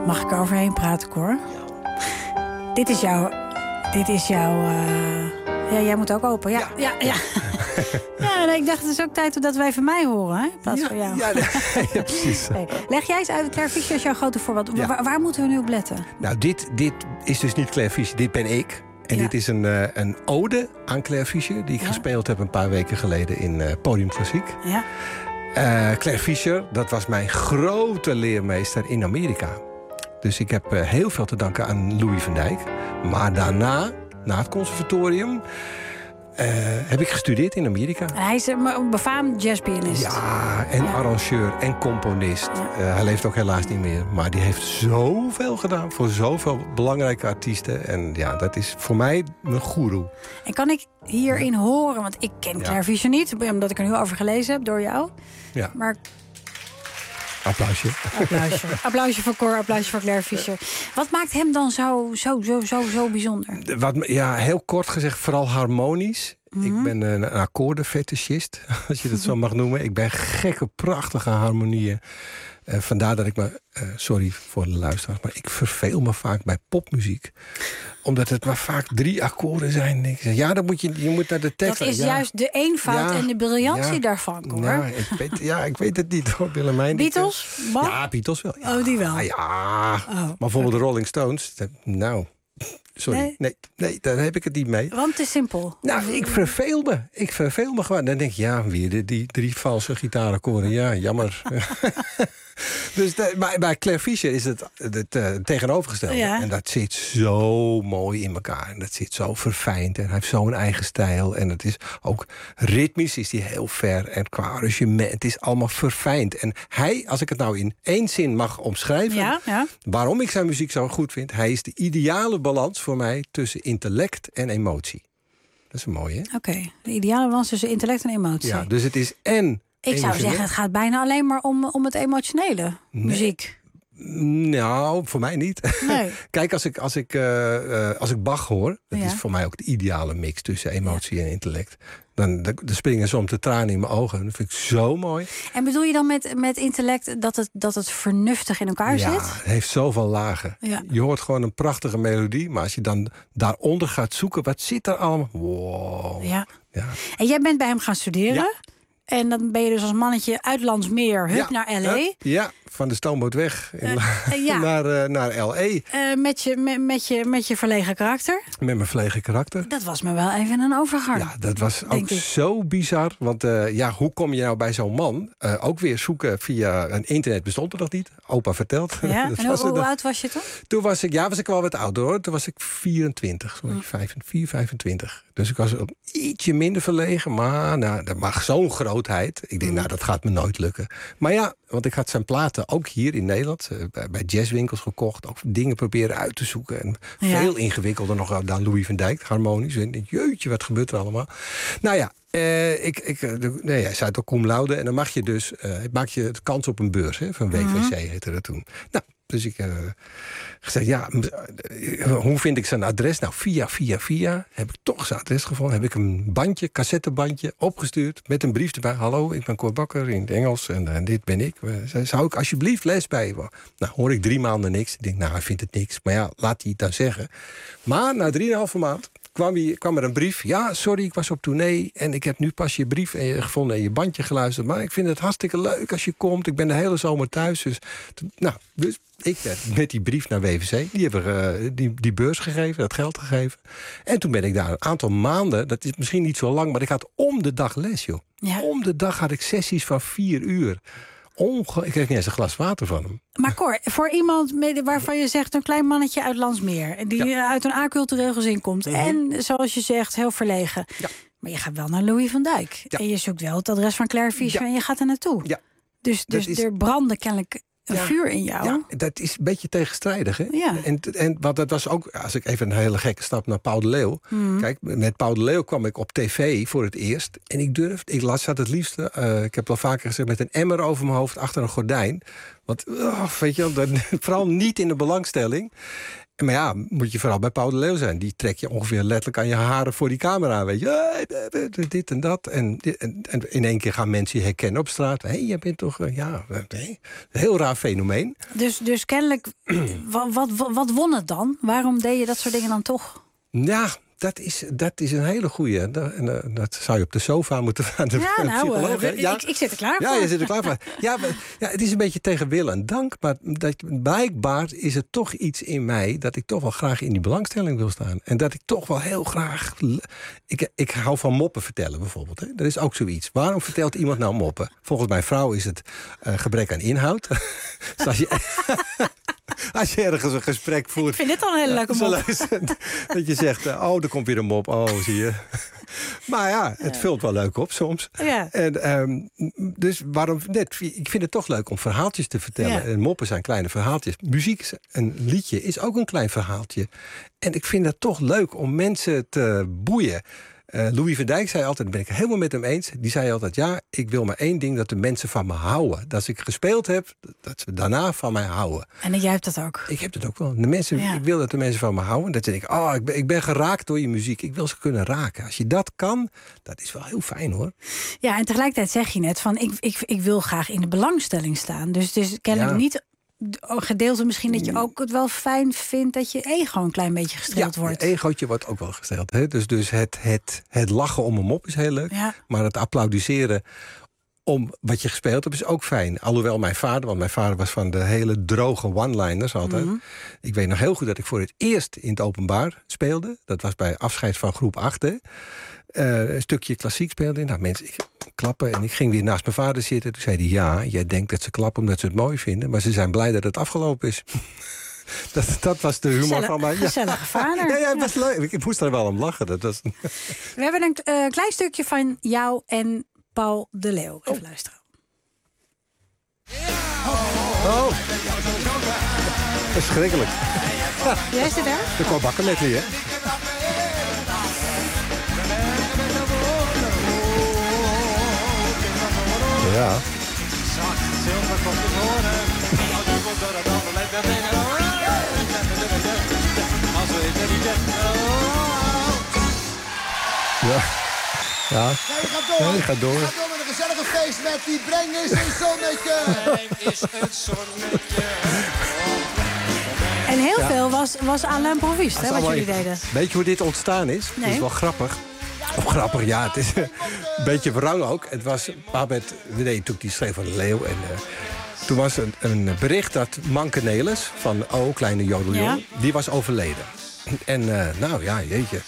Mag ik er overheen praten, Cor? Dit is jouw... Dit is jouw... Uh... Ja, jij moet ook open. Ja, ja, ja. Ja, nee, ik dacht, het is ook tijd dat wij van mij horen, hè? In plaats ja, van jou. Ja, nee, ja precies. Hey, leg jij eens uit, Claire Fischer is jouw grote voorbeeld. Ja. Waar, waar moeten we nu op letten? Nou, dit, dit is dus niet Claire Fischer, dit ben ik. En ja. dit is een, uh, een ode aan Claire Fischer... die ik ja. gespeeld heb een paar weken geleden in uh, Podium Klassiek. Ja. Uh, Claire Fischer, dat was mijn grote leermeester in Amerika. Dus ik heb uh, heel veel te danken aan Louis van Dijk. Maar daarna, na het conservatorium... Uh, heb ik gestudeerd in Amerika. En hij is een befaamd jazzpianist. Ja, en ja. arrangeur en componist. Ja. Uh, hij leeft ook helaas niet meer. Maar die heeft zoveel gedaan voor zoveel belangrijke artiesten. En ja, dat is voor mij mijn goeroe. En kan ik hierin ja. horen, want ik ken Claire ja. Fischer niet... omdat ik er nu over gelezen heb door jou. Ja. Maar... Applausje. Applausje. Applausje voor Cor, applausje voor Claire Fischer. Wat maakt hem dan zo, zo, zo, zo, zo bijzonder? Wat, ja, heel kort gezegd, vooral harmonisch. Mm-hmm. Ik ben een, een akkoordenfetischist, als je dat zo mag noemen. Ik ben gek op prachtige harmonieën. Uh, vandaar dat ik me, uh, sorry voor de luisteraars... maar ik verveel me vaak bij popmuziek. Omdat het maar vaak drie akkoorden zijn. Ik zeg, ja, dan moet je, je moet naar de tekst. Dat is ja. juist de eenvoud ja, en de briljantie ja, daarvan, hoor. Ja, ik weet, ja, ik weet het niet, hoor, Willemijn. Beatles? Ik, ja, Beatles wel. Ja. Oh, die wel? Ah, ja, oh, maar bijvoorbeeld okay. de Rolling Stones. Nou... Sorry, nee. nee, nee, daar heb ik het niet mee. Want het is simpel. Nou, ik verveel me. Ik verveel me gewoon. Dan denk ik, ja, weer die, die drie valse gitaarakkoorden. Ja, jammer. Dus de, bij, bij Claire Fischer is het het uh, tegenovergestelde. Ja. En dat zit zo mooi in elkaar. En dat zit zo verfijnd. En hij heeft zo'n eigen stijl. En het is ook ritmisch is hij heel ver. En qua arrangement, het is allemaal verfijnd. En hij, als ik het nou in één zin mag omschrijven... Ja, ja. waarom ik zijn muziek zo goed vind... hij is de ideale balans voor mij tussen intellect en emotie. Dat is een mooie, hè? Oké, okay. De ideale balans tussen intellect en emotie. Ja, dus het is en... Ik zou zeggen, het gaat bijna alleen maar om, om het emotionele, nee. muziek. Nou, voor mij niet. Nee. Kijk, als ik, als, ik, uh, uh, als ik Bach hoor... dat ja. is voor mij ook de ideale mix tussen emotie ja. en intellect. Dan, dan springen soms de tranen in mijn ogen. Dat vind ik zo mooi. En bedoel je dan met, met intellect dat het, dat het vernuftig in elkaar ja, zit? Ja, het heeft zoveel lagen. Ja. Je hoort gewoon een prachtige melodie... maar als je dan daaronder gaat zoeken... wat zit er allemaal? Wow. Ja. Ja. En jij bent bij hem gaan studeren... Ja. En dan ben je dus als mannetje uit Landsmeer, hup, ja, naar L A. Uh, ja, van de stoomboot weg in, uh, ja. naar, uh, naar L A. Uh, met, je, met, met, je, met je verlegen karakter. Met mijn verlegen karakter. Dat was me wel even een overgang. Ja, dat was ook ik. zo bizar. Want uh, ja, hoe kom je nou bij zo'n man? Uh, ook weer zoeken via een internet bestond er nog niet. Opa vertelt. Ja, en hoe, hoe oud was je toen? Toen was ik, ja, was ik wel wat ouder hoor. Toen was ik vierentwintig, sorry, vier, vijfentwintig. Dus ik was ietsje minder verlegen. Maar nou, dat mag zo'n grootheid. Ik denk, nou, dat gaat me nooit lukken. Maar ja, want ik had zijn platen ook hier in Nederland... Uh, bij, bij jazzwinkels gekocht. Ook dingen proberen uit te zoeken. En ja. veel ingewikkelder nog dan Louis van Dijk, harmonisch. En jeetje, wat gebeurt er allemaal? Nou ja, uh, ik, ik, uh, nee, hij zei het ook cum laude. En dan mag je dus, uh, maak je de kans op een beurs. Hè, van W V C mm-hmm. heette dat toen. Nou, dus ik uh, gezegd, ja, hoe vind ik zijn adres? Nou, via, via, via heb ik toch zijn adres gevonden. Heb ik een bandje, cassettebandje, opgestuurd met een brief erbij. Hallo, ik ben Cor Bakker in het Engels en, en dit ben ik. Zou ik alsjeblieft les bij je? Nou, hoor ik drie maanden niks. Ik denk, nou, hij vindt het niks. Maar ja, laat hij het dan zeggen. Maar na drieënhalve maand kwam, hij, kwam er een brief. Ja, sorry, ik was op tournee en ik heb nu pas je brief en je, gevonden en je bandje geluisterd. Maar ik vind het hartstikke leuk als je komt. Ik ben de hele zomer thuis. Dus, nou, dus ik werd met die brief naar W V C. Die hebben uh, die, die beurs gegeven, dat geld gegeven. En toen ben ik daar een aantal maanden, dat is misschien niet zo lang, maar ik had om de dag les, joh. Ja. Om de dag had ik sessies van vier uur. Onge- ik kreeg niet eens een glas water van hem. Maar Cor, voor iemand waarvan je zegt... een klein mannetje uit Landsmeer... die ja. uit een acultureel gezin komt... Mm-hmm. en zoals je zegt, heel verlegen... Ja. maar je gaat wel naar Louis van Dijk. Ja. En je zoekt wel het adres van Claire Fischer... Ja. en je gaat er naartoe. Ja. Dus, dus is... er brandde kennelijk een ja. vuur in jou. Ja, dat is een beetje tegenstrijdig. Hè? Ja. En, en wat dat was ook... als ik even een hele gekke stap naar Paul de Leeuw... Mm. Kijk, met Paul de Leeuw kwam ik op tv voor het eerst... en ik durfde, ik las dat het liefste... Uh, ik heb al vaker gezegd, met een emmer over mijn hoofd... achter een gordijn. Want, oh, weet je wel, dat, vooral niet in de belangstelling... Maar ja, moet je vooral bij Paul de Leeuw zijn. Die trek je ongeveer letterlijk aan je haren voor die camera. Weet je, dit en dat. En, en, en in één keer gaan mensen je herkennen op straat. Hé, hey, jij bent toch... Ja, nee. Een heel raar fenomeen. Dus, dus kennelijk, wat, wat, wat won het dan? Waarom deed je dat soort dingen dan toch? Ja... Dat is, dat is een hele goeie. Dat, dat zou je op de sofa moeten gaan. De ja, nou, psycholoog, uh, ja. Ik, ik zit er klaar ja, voor. Ja, je zit er klaar voor. Ja, maar, ja, het is een beetje tegen wil en dank. Maar dat, blijkbaar is er toch iets in mij... dat ik toch wel graag in die belangstelling wil staan. En dat ik toch wel heel graag... Ik, ik hou van moppen vertellen bijvoorbeeld. Hè. Dat is ook zoiets. Waarom vertelt iemand nou moppen? Volgens mijn vrouw is het uh, gebrek aan inhoud. Dus als je... Als je ergens een gesprek voert... Ik vind dit al een hele leuke mop. Dat je zegt, oh, er komt weer een mop. Oh, zie je. Maar ja, het ja. vult wel leuk op soms. Ja. En, um, dus waarom net? Ik vind het toch leuk om verhaaltjes te vertellen. Ja. En moppen zijn kleine verhaaltjes. Muziek, een liedje, is ook een klein verhaaltje. En ik vind het toch leuk om mensen te boeien. Uh, Louis van Dijk zei altijd, ben ik helemaal met hem eens... die zei altijd, ja, ik wil maar één ding... dat de mensen van me houden. Dat als ik gespeeld heb, dat ze daarna van mij houden. En jij hebt dat ook? Ik heb dat ook wel. De mensen, ja. Ik wil dat de mensen van me houden. Dat ze denken, oh, ik ben, ik ben geraakt door je muziek. Ik wil ze kunnen raken. Als je dat kan, dat is wel heel fijn, hoor. Ja, en tegelijkertijd zeg je net van... ik, ik, ik wil graag in de belangstelling staan. Dus het is kennelijk ja. niet... gedeelte misschien dat je ook het wel fijn vindt... dat je ego een klein beetje gestreeld ja, wordt. Ja, egootje wordt ook wel gestreeld. Hè? Dus, dus het, het, het lachen om een mop is heel leuk. Ja. Maar het applaudisseren om wat je gespeeld hebt is ook fijn. Alhoewel mijn vader, want mijn vader was van de hele droge one-liners altijd. Mm-hmm. Ik weet nog heel goed dat ik voor het eerst in het openbaar speelde. Dat was bij afscheid van groep acht. Hè? Uh, een stukje klassiek speelde. Nou, mensen, ik klappen en ik ging weer naast mijn vader zitten. Toen zei hij, ja, jij denkt dat ze klappen omdat ze het mooi vinden... maar ze zijn blij dat het afgelopen is. dat, dat was de humor Gezellig, van mij. Ja. Gezellige vader. Ja, ja, het was leuk. Ik, ik moest er wel om lachen. Dat was... We hebben een uh, klein stukje van jou en Paul de Leeuw. Even oh. luisteren. Oh. Verschrikkelijk. Jij zit daar? De korbakken met wie, hè? Ja. Ja. Ja. Nee, je gaat door. Ja, je gaat door. Je gaat door met een gezellige feest met die breng is een zonnetje. Breng is een zonnetje. En heel ja. veel was, was Alain Provost, hè, wat jullie deden. Weet je hoe dit ontstaan is? Nee. Het is wel grappig. Of grappig, ja. Het is een beetje wrang ook. Het was Babette René-Toek, die schreef van de Leeuw. En uh, toen was een, een bericht dat Manke Nelis van Oh, Kleine Jodeljong... Ja. die was overleden. En uh, nou ja, jeetje.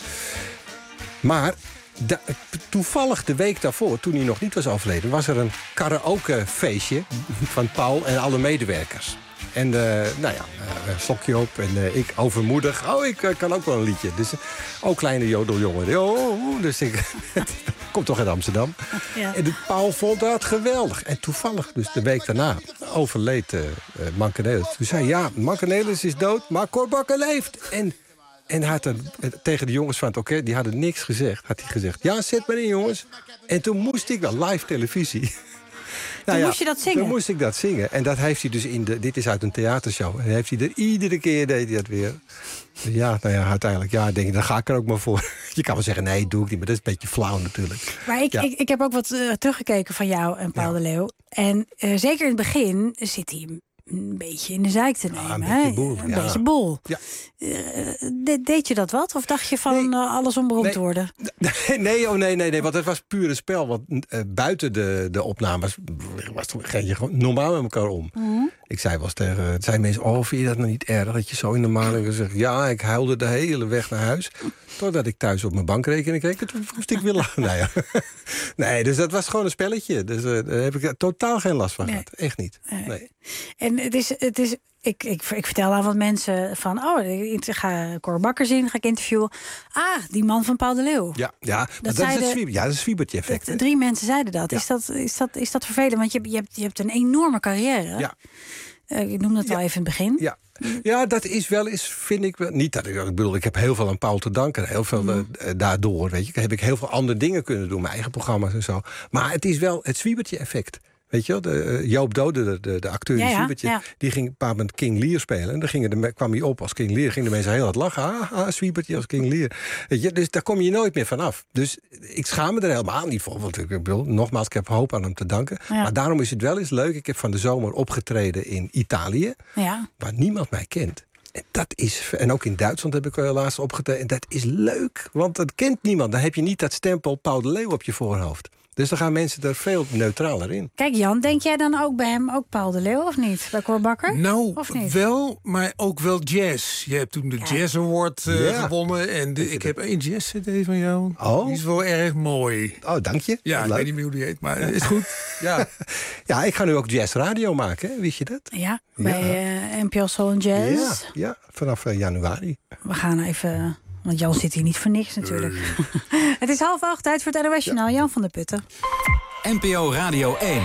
Maar de, toevallig de week daarvoor, toen hij nog niet was overleden... was er een karaokefeestje van Paul en alle medewerkers. En uh, nou ja, uh, slokje op en uh, ik overmoedig. Oh, ik uh, kan ook wel een liedje. Dus, uh, oh, Kleine Jodeljongen. Oh, dus ik kom toch uit Amsterdam. Ja. En de Paul vond dat geweldig. En toevallig, dus de week daarna, overleed uh, uh, Manke Nelis. Toen zei ja, Manke Nelis is dood, maar Cor Bakker leeft. En, en hij had er, uh, tegen de jongens van het orkest, die hadden niks gezegd. Had hij gezegd, ja, zet maar in, jongens. En toen moest ik wel live televisie... Toen nou ja, moest je dat zingen? Toen moest ik dat zingen. En dat heeft hij dus in de... Dit is uit een theatershow. En heeft hij er iedere keer deed hij dat weer. Ja, nou ja, uiteindelijk. Ja, denk ik, dan ga ik er ook maar voor. Je kan wel zeggen, nee, doe ik niet. Maar dat is een beetje flauw natuurlijk. Maar ik, ja. ik, ik heb ook wat uh, teruggekeken van jou en Paul ja. de Leeuw. En uh, zeker in het begin zit hij een beetje in de zeik te nemen. Ja, een beetje boel. Een ja. beetje boel. Ja. Uh, de, deed je dat wat? Of dacht je van nee. uh, alles om beroemd nee. te worden? Nee, nee, oh nee, nee, nee, want het was puur een spel. Want uh, buiten de, de opnames was ging je gewoon normaal met elkaar om. Mm-hmm. Ik zei wel eens tegen het zijn mensen, oh, vind je dat nou niet erg? Dat je zo in de maling gezegd, ja, ik huilde de hele weg naar huis. Totdat ik thuis op mijn bankrekening keek, toen moest ik weer lachen. Nee, ja. nee, dus dat was gewoon een spelletje. Dus uh, daar heb ik totaal geen last van nee. gehad. Echt niet. Nee. En het is, het is ik, ik, ik vertel aan wat mensen van, oh, ik ga Cor Bakker zien, ga ik interviewen. Ah, die man van Paul de Leeuw. Ja, ja dat, dat is het Zwiebert, ja, dat is het Zwiebertje-effect. Drie mensen zeiden dat. Ja. Is dat, is dat. Is dat vervelend? Want je, je, hebt, je hebt een enorme carrière. Ja. Uh, ik noem dat ja. wel even in het begin. Ja. Ja, dat is wel eens, vind ik wel. Niet dat ik, ik bedoel, ik heb heel veel aan Paul te danken. Heel veel mm. uh, daardoor, weet je. Heb ik heel veel andere dingen kunnen doen, mijn eigen programma's en zo. Maar het is wel het Zwiebertje-effect. Weet je wel, de, uh, Joop Dode, de, de, de acteur, Ja, die, ja, Zwiebertje, ja. die ging een paar met King Lear spelen. En dan gingen de, kwam hij op als King Lear. Gingen de mensen heel hard lachen. Ah, ah Zwiebertje als King Lear. Weet je, dus daar kom je nooit meer vanaf. Dus ik schaam me er helemaal niet voor. Want ik bedoel, nogmaals, ik heb hoop aan hem te danken. Ja. Maar daarom is het wel eens leuk. Ik heb van de zomer opgetreden in Italië. Ja. Waar niemand mij kent. En dat is, en ook in Duitsland heb ik uh, laatst opgetreden. En dat is leuk, want dat kent niemand. Dan heb je niet dat stempel Paul de Leeuw op je voorhoofd. Dus dan gaan mensen er veel neutraler in. Kijk Jan, denk jij dan ook bij hem ook Paul de Leeuw of niet? Bij Cor Bakker? Nou, of niet? wel, maar ook wel jazz. Je hebt toen de Jazz Award uh, Ja. gewonnen. En de, ik heb één jazz-cd van jou. Oh. Die is wel erg mooi. Oh, dank je. Ja, Wat ik leuk. weet niet meer hoe die heet, maar is goed. Ja. Ja, ik ga nu ook jazzradio maken, hè? Wist je dat? Ja, bij uh, N P O Soul and Jazz. Ja, ja, vanaf uh, januari. We gaan even... Want Jan zit hier niet voor niks natuurlijk. Het is half acht, tijd voor het N O S Journaal. Jan van der Putten. N P O Radio één.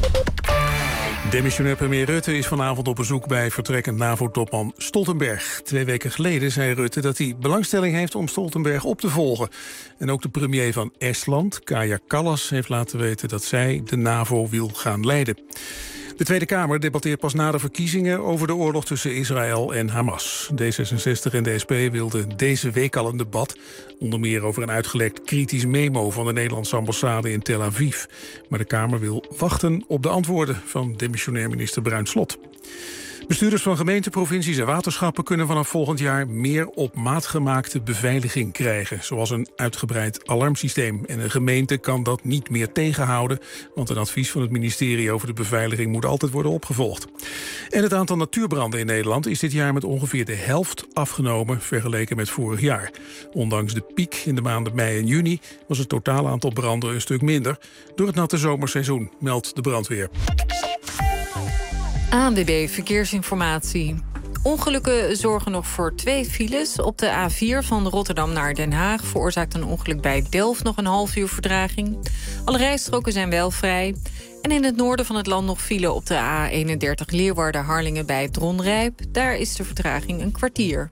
Demissionair premier Rutte is vanavond op bezoek bij vertrekkend NAVO-topman Stoltenberg. Twee weken geleden zei Rutte dat hij belangstelling heeft om Stoltenberg op te volgen. En ook de premier van Estland, Kaja Kallas, heeft laten weten dat zij de NAVO wil gaan leiden. De Tweede Kamer debatteert pas na de verkiezingen over de oorlog tussen Israël en Hamas. D zesenzestig en de S P wilden deze week al een debat. Onder meer over een uitgelekt kritisch memo van de Nederlandse ambassade in Tel Aviv. Maar de Kamer wil wachten op de antwoorden van demissionair minister Bruin Slot. Bestuurders van gemeenten, provincies en waterschappen kunnen vanaf volgend jaar meer op maat gemaakte beveiliging krijgen. Zoals een uitgebreid alarmsysteem. En een gemeente kan dat niet meer tegenhouden, want een advies van het ministerie over de beveiliging moet altijd worden opgevolgd. En het aantal natuurbranden in Nederland is dit jaar met ongeveer de helft afgenomen vergeleken met vorig jaar. Ondanks de piek in de maanden mei en juni was het totaal aantal branden een stuk minder door het natte zomerseizoen, meldt de brandweer. A N W B Verkeersinformatie. Ongelukken zorgen nog voor twee files. Op de A vier van Rotterdam naar Den Haag veroorzaakt een ongeluk bij Delft nog een half uur vertraging. Alle rijstroken zijn wel vrij. En in het noorden van het land nog file op de A eenendertig Leeuwarden-Harlingen bij Dronrijp. Daar is de vertraging een kwartier.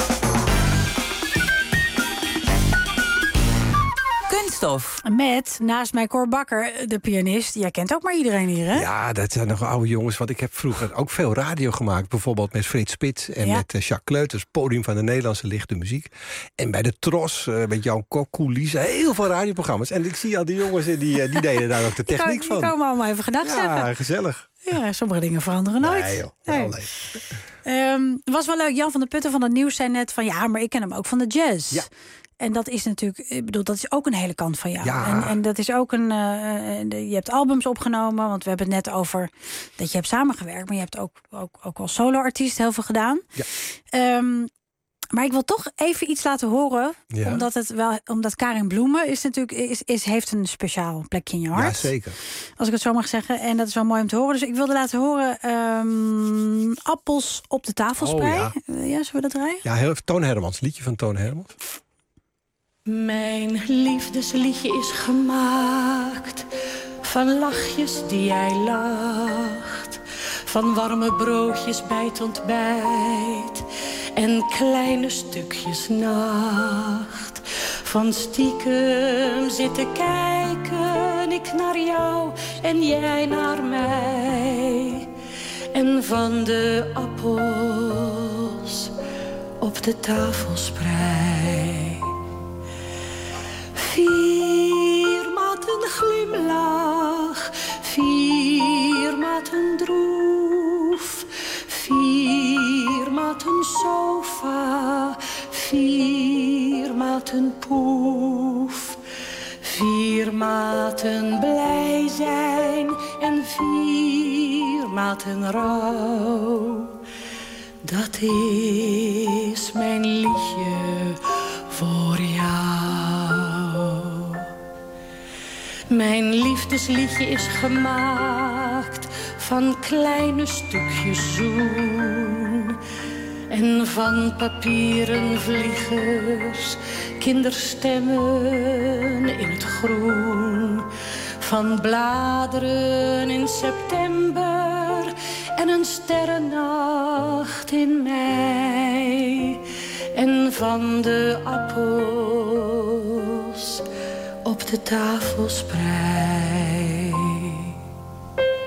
Kunststof. Met, naast mij Cor Bakker, de pianist. Jij kent ook maar iedereen hier, hè? Ja, dat zijn nog oude jongens. Want ik heb vroeger ook veel radio gemaakt. Bijvoorbeeld met Frits Spits en Ja. met uh, Jacques Kleuters. Podium van de Nederlandse lichte muziek. En bij de Tros, uh, met Jan Kok, Coulissen. Heel veel radioprogramma's. En ik zie al die jongens, die, uh, die deden daar ook de techniek die van. Die komen allemaal even gedag zeggen. Ja, gezellig. Ja, sommige dingen veranderen nooit. Nee, joh. Nee. Wel, nee. Um, was wel leuk. Jan van der Putten van het nieuws zei net van... ja, maar ik ken hem ook van de jazz. Ja. En dat is natuurlijk, ik bedoel, dat is ook een hele kant van jou. Ja. En, en dat is ook een. Uh, de, je hebt albums opgenomen, want we hebben het net over dat je hebt samengewerkt, maar je hebt ook, ook, ook als solo-artiest heel veel gedaan. Ja. Um, maar ik wil toch even iets laten horen, Ja. omdat het wel, omdat Karin Bloemen is natuurlijk is, is heeft een speciaal plekje in je hart. Ja, zeker. Als ik het zo mag zeggen. En dat is wel mooi om te horen. Dus ik wilde laten horen um, Appels op de tafelsprei. Oh, ja. ja, zullen we dat draaien? Ja, heel, Toon Hermans, liedje van Toon Hermans. Mijn liefdesliedje is gemaakt van lachjes die jij lacht, van warme broodjes bij het ontbijt en kleine stukjes nacht. Van stiekem zitten kijken, ik naar jou en jij naar mij. En van de appels op de tafelsprei. Vier maten glimlach, vier maten droef, vier maten sofa, vier maten poef, vier maten blij zijn en vier maten rouw. Dat is mijn liedje voor jou. Mijn liefdesliedje is gemaakt van kleine stukjes zoen en van papieren vliegers, kinderstemmen in het groen, van bladeren in september en een sterrennacht in mei, en van de appels op de tafelsprei.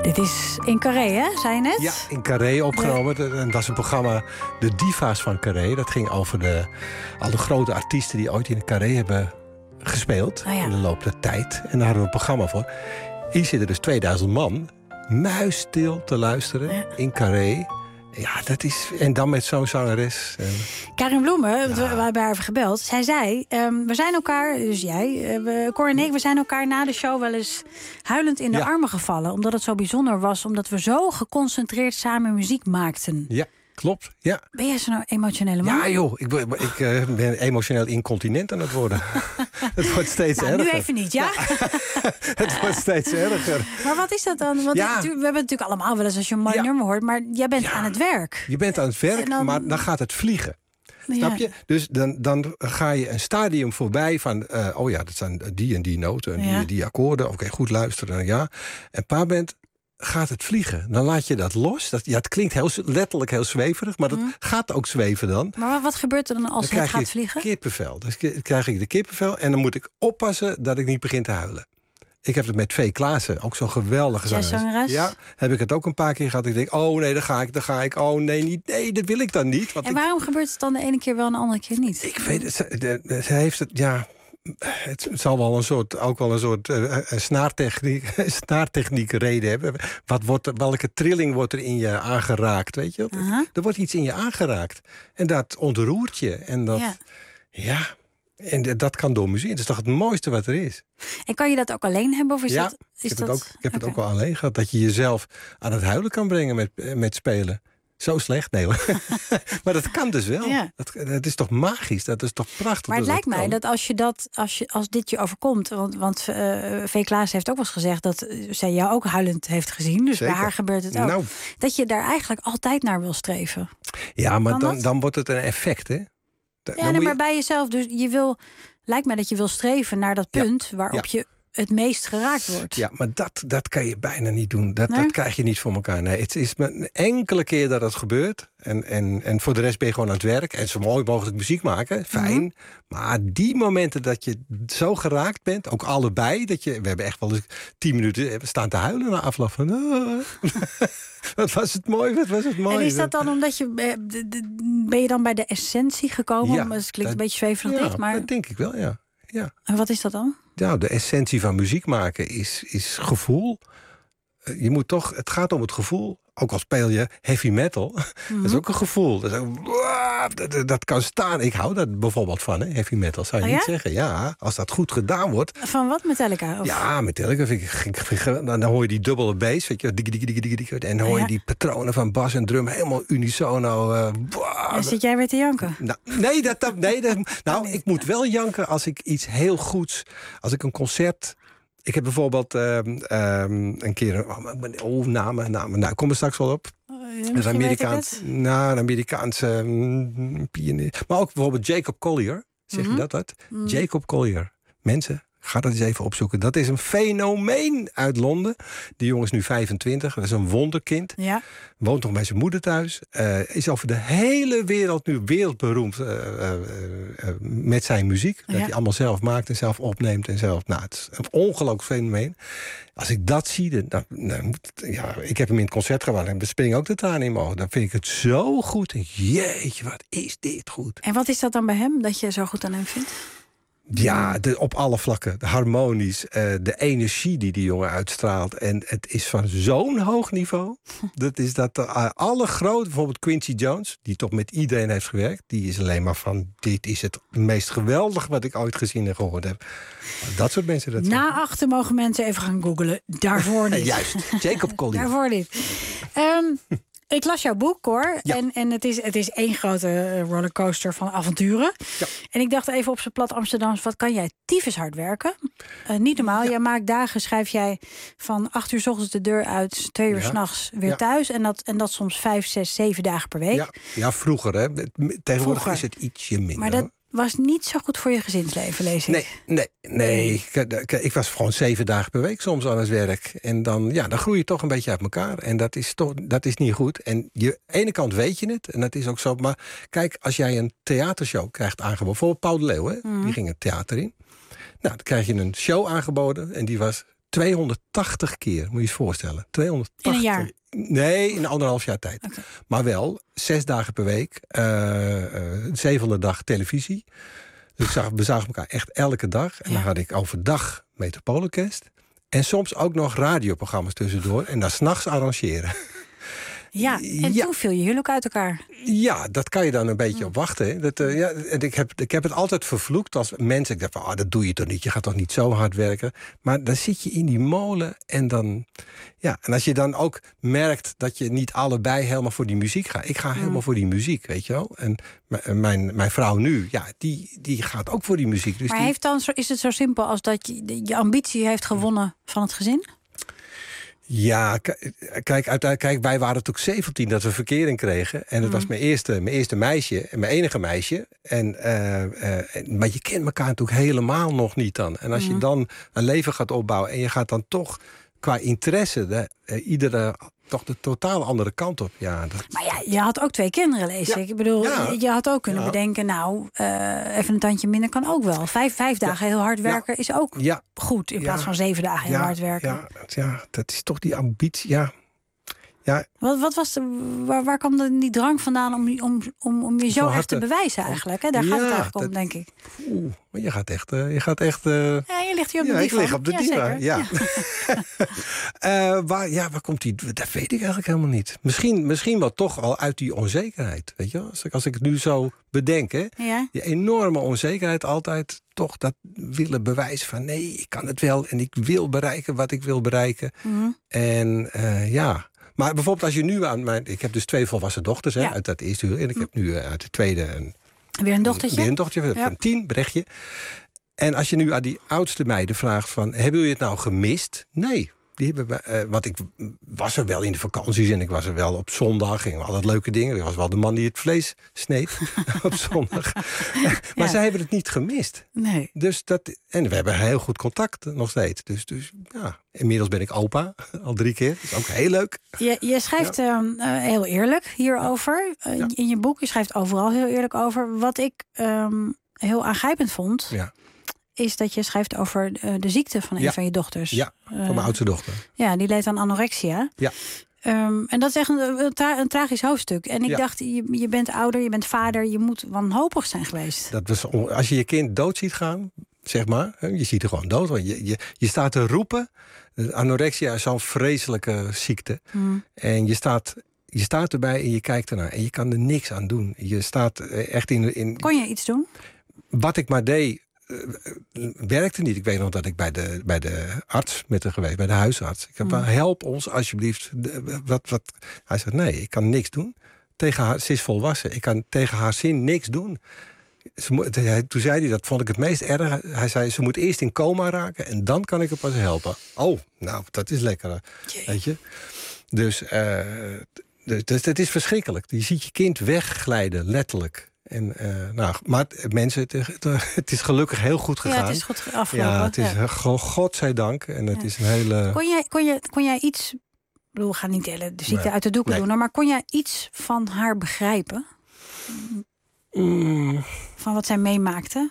Dit is in Carré, hè? Zei je net? Ja, in Carré opgenomen. Ja. Dat was een programma, De Diva's van Carré. Dat ging over de, al de grote artiesten die ooit in Carré hebben gespeeld. Oh ja. In de loop der tijd. En daar hadden we een programma voor. Hier zitten dus tweeduizend man muisstil te luisteren ja. in Carré. Ja, dat is... En dan met zo'n zangeres. Karin Bloemen, ja. we, we hebben haar even gebeld. Zij zei, um, we zijn elkaar, dus jij, uh, we, Cor en ik... we zijn elkaar na de show wel eens huilend in de ja. armen gevallen. Omdat het zo bijzonder was. Omdat we zo geconcentreerd samen muziek maakten. Ja. Klopt, ja. Ben jij zo'n emotionele man? Ja, joh. Ik, ben, ik uh, ben emotioneel incontinent aan het worden. Het wordt steeds nou, erger. Nu even niet, ja? ja. Het wordt steeds erger. Maar wat is dat dan? Want ja. het, we hebben het natuurlijk allemaal wel eens als je een mooi ja. nummer hoort. Maar jij bent ja. aan het werk. Je bent aan het werk, dan... maar dan gaat het vliegen. Ja. Snap je? Dus dan, dan ga je een stadium voorbij van... Uh, oh ja, dat zijn die en die noten en ja. die, die akkoorden. Oké, okay, goed luisteren, ja. En pa bent... gaat het vliegen. Dan laat je dat los. Dat, ja, het klinkt heel, letterlijk heel zweverig, maar dat mm. gaat ook zweven dan. Maar wat gebeurt er dan als dan het gaat je vliegen? Kippenvel. Dan krijg ik de kippenvel en dan moet ik oppassen dat ik niet begin te huilen. Ik heb het met Vee Klaassen, ook zo'n geweldige zangeres. zangeres. Ja, heb ik het ook een paar keer gehad. Ik denk, oh nee, daar ga ik, daar ga ik. Oh nee, niet, nee, dat wil ik dan niet. Want en waarom ik... gebeurt het dan de ene keer wel en de andere keer niet? Ik weet het. Ze, ze heeft het, ja... Het zal wel een soort, ook wel een soort uh, snaartechniek, snaartechniek reden hebben. Wat wordt, welke trilling wordt er in je aangeraakt, weet je? Uh-huh. Er wordt iets in je aangeraakt. En dat ontroert je. En dat, ja. ja en dat kan door muziek. Dat is toch het mooiste wat er is. En kan je dat ook alleen hebben? Of is ja, dat, is ik heb, dat... Het, ook, ik heb okay. het ook wel alleen gehad. Dat je jezelf aan het huilen kan brengen met, met spelen. Zo slecht, nee hoor. Maar dat kan dus wel. Ja. Dat, dat is toch magisch? Dat is toch prachtig? Maar het lijkt mij kan. dat als je dat, als, je, als dit je overkomt... want, want uh, Vee Klaassen heeft ook wel eens gezegd... dat zij jou ook huilend heeft gezien. Dus Zeker. bij haar gebeurt het ook. Nou. Dat je daar eigenlijk altijd naar wil streven. Ja, maar dan, dan wordt het een effect, hè? Da, ja, nee, maar je... bij jezelf. Dus je wil... Lijkt mij dat je wil streven naar dat punt... Ja. waarop ja. je... het meest geraakt wordt. Ja, maar dat, dat kan je bijna niet doen. Dat, nee? dat krijg je niet voor elkaar. Nee, het is maar een enkele keer dat het gebeurt. En, en, en voor de rest ben je gewoon aan het werk. En zo mooi mogelijk muziek maken. Fijn. Mm-hmm. Maar die momenten dat je zo geraakt bent, ook allebei. Dat je, we hebben echt wel eens tien minuten staan te huilen na afloop van... Ah. Wat was het mooi, wat was het mooi. En is dat dan omdat je... Ben je dan bij de essentie gekomen? Ja, het klinkt dat, een beetje zweverig ja, dicht, maar... dat denk ik wel, ja. ja. En wat is dat dan? Nou, de essentie van muziek maken is, is gevoel. Je moet toch, het gaat om het gevoel. Ook al speel je heavy metal, mm-hmm. dat is ook een gevoel. Dat, is ook, dat, dat kan staan. Ik hou daar bijvoorbeeld van, hè, heavy metal. Zou je oh, niet ja? zeggen? Ja, als dat goed gedaan wordt. Van wat, Metallica? Of? Ja, Metallica. Vind ik, vind ik, vind ik, dan hoor je die dubbele bass, weet je, dik, dik, dik, dik, dik, en dan hoor je ja. die patronen van bas en drum helemaal unisono. Uh, en zit jij weer te janken? Nou, nee, dat, dat, nee dat, nou, ik moet wel janken als ik iets heel goeds, als ik een concert... Ik heb bijvoorbeeld um, um, een keer... Oh, namen, namen. Nou, ik kom er straks wel op. Uh, ja, dat is Amerikaans, nou, een Amerikaanse um, pianist. Maar ook bijvoorbeeld Jacob Collier. Zeg mm-hmm. je dat wat? Mm. Jacob Collier. Mensen, ga dat eens even opzoeken. Dat is een fenomeen uit Londen. Die jongen is nu vijfentwintig. Dat is een wonderkind. Ja. Woont nog bij zijn moeder thuis. Uh, is over de hele wereld nu wereldberoemd uh, uh, uh, met zijn muziek. Dat ja. hij allemaal zelf maakt en zelf opneemt. En zelf, nou, het is een ongelooflijk fenomeen. Als ik dat zie, dan, dan, dan, ja, ik heb hem in het concert gewaard. En we springen ook de tranen in mijn ogen. Dan vind ik het zo goed. En jeetje, wat is dit goed. En wat is dat dan bij hem, dat je zo goed aan hem vindt? Ja, de, op alle vlakken. De harmonisch, uh, de energie die die jongen uitstraalt. En het is van zo'n hoog niveau. Dat is dat uh, alle grote, bijvoorbeeld Quincy Jones... die toch met iedereen heeft gewerkt... die is alleen maar van, dit is het meest geweldige... wat ik ooit gezien en gehoord heb. Dat soort mensen. Dat Na achter mogen mensen even gaan googlen. Daarvoor niet. Juist, Jacob Collier. Daarvoor niet. Um, Ik las jouw boek, Cor. Ja. En, en het, is, het is één grote rollercoaster van avonturen. Ja. En ik dacht even op zijn plat Amsterdams... wat kan jij tyfus hard werken? Uh, niet normaal. Ja. Jij maakt dagen, schrijf jij van acht uur 's ochtends de deur uit... twee uur 's ja. nachts weer ja. thuis. En dat, en dat soms vijf, zes, zeven dagen per week. Ja, ja vroeger. Hè. Tegenwoordig vroeger. Is het ietsje minder. Maar dat was niet zo goed voor je gezinsleven, lees ik. Nee, nee, nee. Ik, ik was gewoon zeven dagen per week soms aan het werk. En dan, ja, dan groei je toch een beetje uit elkaar. En dat is toch, dat is niet goed. En je, aan de ene kant weet je het, en dat is ook zo. Maar kijk, als jij een theatershow krijgt aangeboden... bijvoorbeeld Paul de Leeuw, hè, mm. die ging het theater in. Nou, dan krijg je een show aangeboden. En die was tweehonderdtachtig keer, moet je je voorstellen. tweehonderdtachtig. In een jaar? Nee, in anderhalf jaar tijd. Okay. Maar wel, zes dagen per week, uh, uh, zevende dag televisie. Dus ik zag, we zagen elkaar echt elke dag. En ja. dan had ik overdag Metropoolorkest. En soms ook nog radioprogramma's tussendoor. En dan 's nachts arrangeren. Ja, en ja. toen viel je huwelijk uit elkaar. Ja, dat kan je dan een beetje op wachten. Hè. Dat, uh, ja, en ik, heb, ik heb het altijd vervloekt als mensen. Ik dacht van, oh, dat doe je toch niet. Je gaat toch niet zo hard werken. Maar dan zit je in die molen en dan... Ja, en als je dan ook merkt dat je niet allebei helemaal voor die muziek gaat. Ik ga mm. helemaal voor die muziek, weet je wel. En m- mijn, mijn vrouw nu, ja, die, die gaat ook voor die muziek. Dus maar die... heeft dan, is het zo simpel als dat je je ambitie heeft gewonnen van het gezin? Ja, k- kijk, uit, kijk, wij waren toen zeventien dat we verkering kregen. En het mm. was mijn eerste, mijn eerste meisje en mijn enige meisje. En, uh, uh, maar je kent elkaar natuurlijk helemaal nog niet dan. En als mm. je dan een leven gaat opbouwen en je gaat dan toch qua interesse de, uh, iedere toch de totaal andere kant op. Ja, dat... Maar ja, je had ook twee kinderen, lees ik. Ja. Ik bedoel, ja. je had ook kunnen ja. bedenken, nou, uh, even een tandje minder kan ook wel. Vijf, vijf dagen ja. heel hard werken ja. is ook ja. goed, in plaats ja. van zeven dagen heel ja. hard werken. Ja. ja, dat is toch die ambitie, ja. Ja. Wat, wat was de, waar, waar kwam de, die drang vandaan om, om, om, om je zo echt te bewijzen eigenlijk? Hè? Daar ja, gaat het eigenlijk dat, om, denk ik. Oeh, maar je gaat echt... Uh, je, gaat echt uh, ja, je ligt hier op de ja, diva. Ik lig op de ja, diva, zeker. ja. ja. uh, waar, ja, waar komt die... Dat weet ik eigenlijk helemaal niet. Misschien, misschien wel toch al uit die onzekerheid. Weet je wel? Als ik, als ik het nu zo bedenk, hè. Ja. Die enorme onzekerheid altijd toch dat willen bewijzen van... nee, ik kan het wel en ik wil bereiken wat ik wil bereiken. Mm-hmm. En uh, ja... Maar bijvoorbeeld als je nu aan mijn... Ik heb dus twee volwassen dochters hè, ja. uit dat eerste huwelijk. En ik heb nu uh, uit de tweede... Een, weer een dochtertje? Weer een dochtertje ja. van tien, Brechtje. En als je nu aan die oudste meiden vraagt van... hebben jullie het nou gemist? Nee. Die hebben, uh, want ik was er wel in de vakanties en ik was er wel op zondag. Gingen we altijd leuke dingen. Ik was wel de man die het vlees sneed op zondag. Maar ja. zij hebben het niet gemist. Nee. Dus dat, en we hebben heel goed contact nog steeds. Dus, dus ja, inmiddels ben ik opa, al drie keer. Dat is ook heel leuk. Je, je schrijft ja. uh, heel eerlijk hierover. Uh, ja. In je boek, je schrijft overal heel eerlijk over. Wat ik um, heel aangrijpend vond... Ja. is dat je schrijft over uh, de ziekte van een ja. van je dochters. Ja, van mijn uh, oudste dochter. Ja, die leed aan anorexia. Ja. Um, en dat is echt een, een, tra- een tragisch hoofdstuk. En ik ja. dacht, je, je bent ouder, je bent vader... je moet wanhopig zijn geweest. Dat was, als je je kind dood ziet gaan, zeg maar... je ziet er gewoon dood. Want je, je, je staat te roepen. Anorexia is zo'n vreselijke ziekte. Mm. En je staat... Je staat erbij en je kijkt ernaar. En je kan er niks aan doen. Je staat echt in... in Kon je iets doen? Wat ik maar deed... Uh, werkte niet. Ik weet nog dat ik bij de, bij de arts met haar geweest, bij de huisarts. Ik heb mm. help ons alsjeblieft. Wat, wat. Hij zegt, nee, ik kan niks doen. Tegen haar, ze is volwassen. Ik kan tegen haar zin niks doen. Ze, toen zei hij, dat vond ik het meest erg. Hij zei, ze moet eerst in coma raken en dan kan ik haar pas helpen. Oh, nou, dat is lekker. Jee. Weet je? Dus, uh, dus, dus het is verschrikkelijk. Je ziet je kind wegglijden, letterlijk. En, uh, nou, maar mensen, het, het is gelukkig heel goed gegaan. Ja, het is goed afgelopen. Ja, het is ja. godzijdank. En het ja. is een hele... Kon jij, kon, je, kon jij iets... Ik bedoel, we gaan niet de hele de ziekte nee. uit de doeken nee. doen... maar kon jij iets van haar begrijpen? Mm. Van wat zij meemaakte?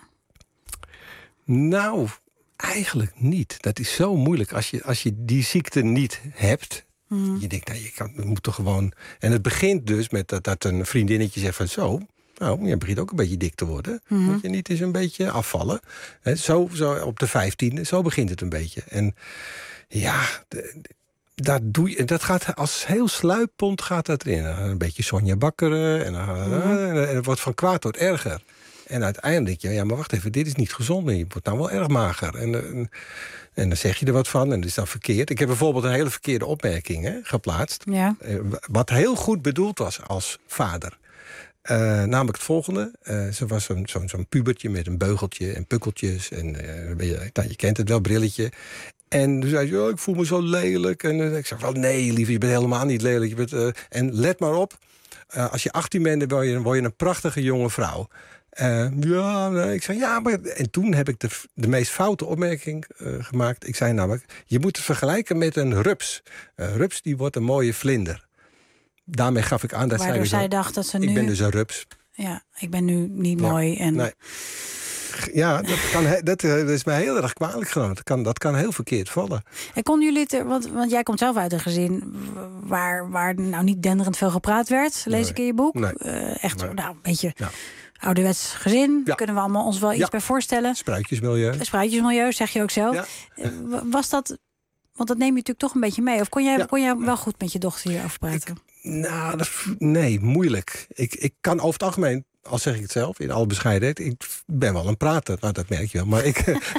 Nou, eigenlijk niet. Dat is zo moeilijk. Als je, als je die ziekte niet hebt... Mm. Je denkt, nou, je, kan, je moet toch gewoon... En het begint dus met dat, dat een vriendinnetje zegt van zo... Nou, je begint ook een beetje dik te worden. Mm-hmm. Moet je niet eens een beetje afvallen. He, zo, zo op de vijftiende, zo begint het een beetje. En ja, de, de, dat, doe je, dat gaat als heel sluipend gaat dat erin. Een beetje Sonja Bakkeren. En, mm-hmm. en, en het wordt van kwaad tot erger. En uiteindelijk denk je, ja, maar wacht even, dit is niet gezond. En je wordt nou wel erg mager. En, en, en dan zeg je er wat van en dat is dan verkeerd. Ik heb bijvoorbeeld een hele verkeerde opmerking hè, geplaatst. Ja. Wat heel goed bedoeld was als vader. Uh, namelijk het volgende. Uh, ze was zo'n, zo'n, zo'n pubertje met een beugeltje en pukkeltjes. En uh, je, nou, je kent het wel, brilletje. En toen zei ze, oh, ik voel me zo lelijk. En uh, ik zei, wel, nee, lieve, je bent helemaal niet lelijk. Je bent, uh, en let maar op, uh, als je achttien bent, dan word je, word je een prachtige jonge vrouw. Uh, ja, nee. Ik zei, ja, maar... En toen heb ik de, de meest foute opmerking uh, gemaakt. Ik zei namelijk, je moet het vergelijken met een rups. Een rups, die wordt een mooie vlinder. Daarmee gaf ik aan dat Waardoor zij... zij dacht dat ze nu... Ik ben dus een rups. Ja, ik ben nu niet ja, mooi. En... Nee. ja, dat, kan, dat, dat is mij heel erg kwalijk genomen. Dat kan, dat kan heel verkeerd vallen. En konden jullie het, want, want jij komt zelf uit een gezin waar, waar nou niet denderend veel gepraat werd, lees nee. ik in je boek. Nee. Uh, echt nee. nou, een beetje ja. ouderwets gezin. Ja. Kunnen we allemaal ons wel iets ja. bij voorstellen. Spruitjesmilieu. Spruitjesmilieu, zeg je ook zelf. Ja. Uh, was dat, want dat neem je natuurlijk toch een beetje mee. Of kon jij, ja. kon jij wel goed met je dochter hierover praten? Ik, nou, dat, nee, moeilijk. Ik, ik kan over het algemeen, al zeg ik het zelf, in alle bescheidenheid, ik ben wel een prater. Nou, dat merk je wel. Maar ik,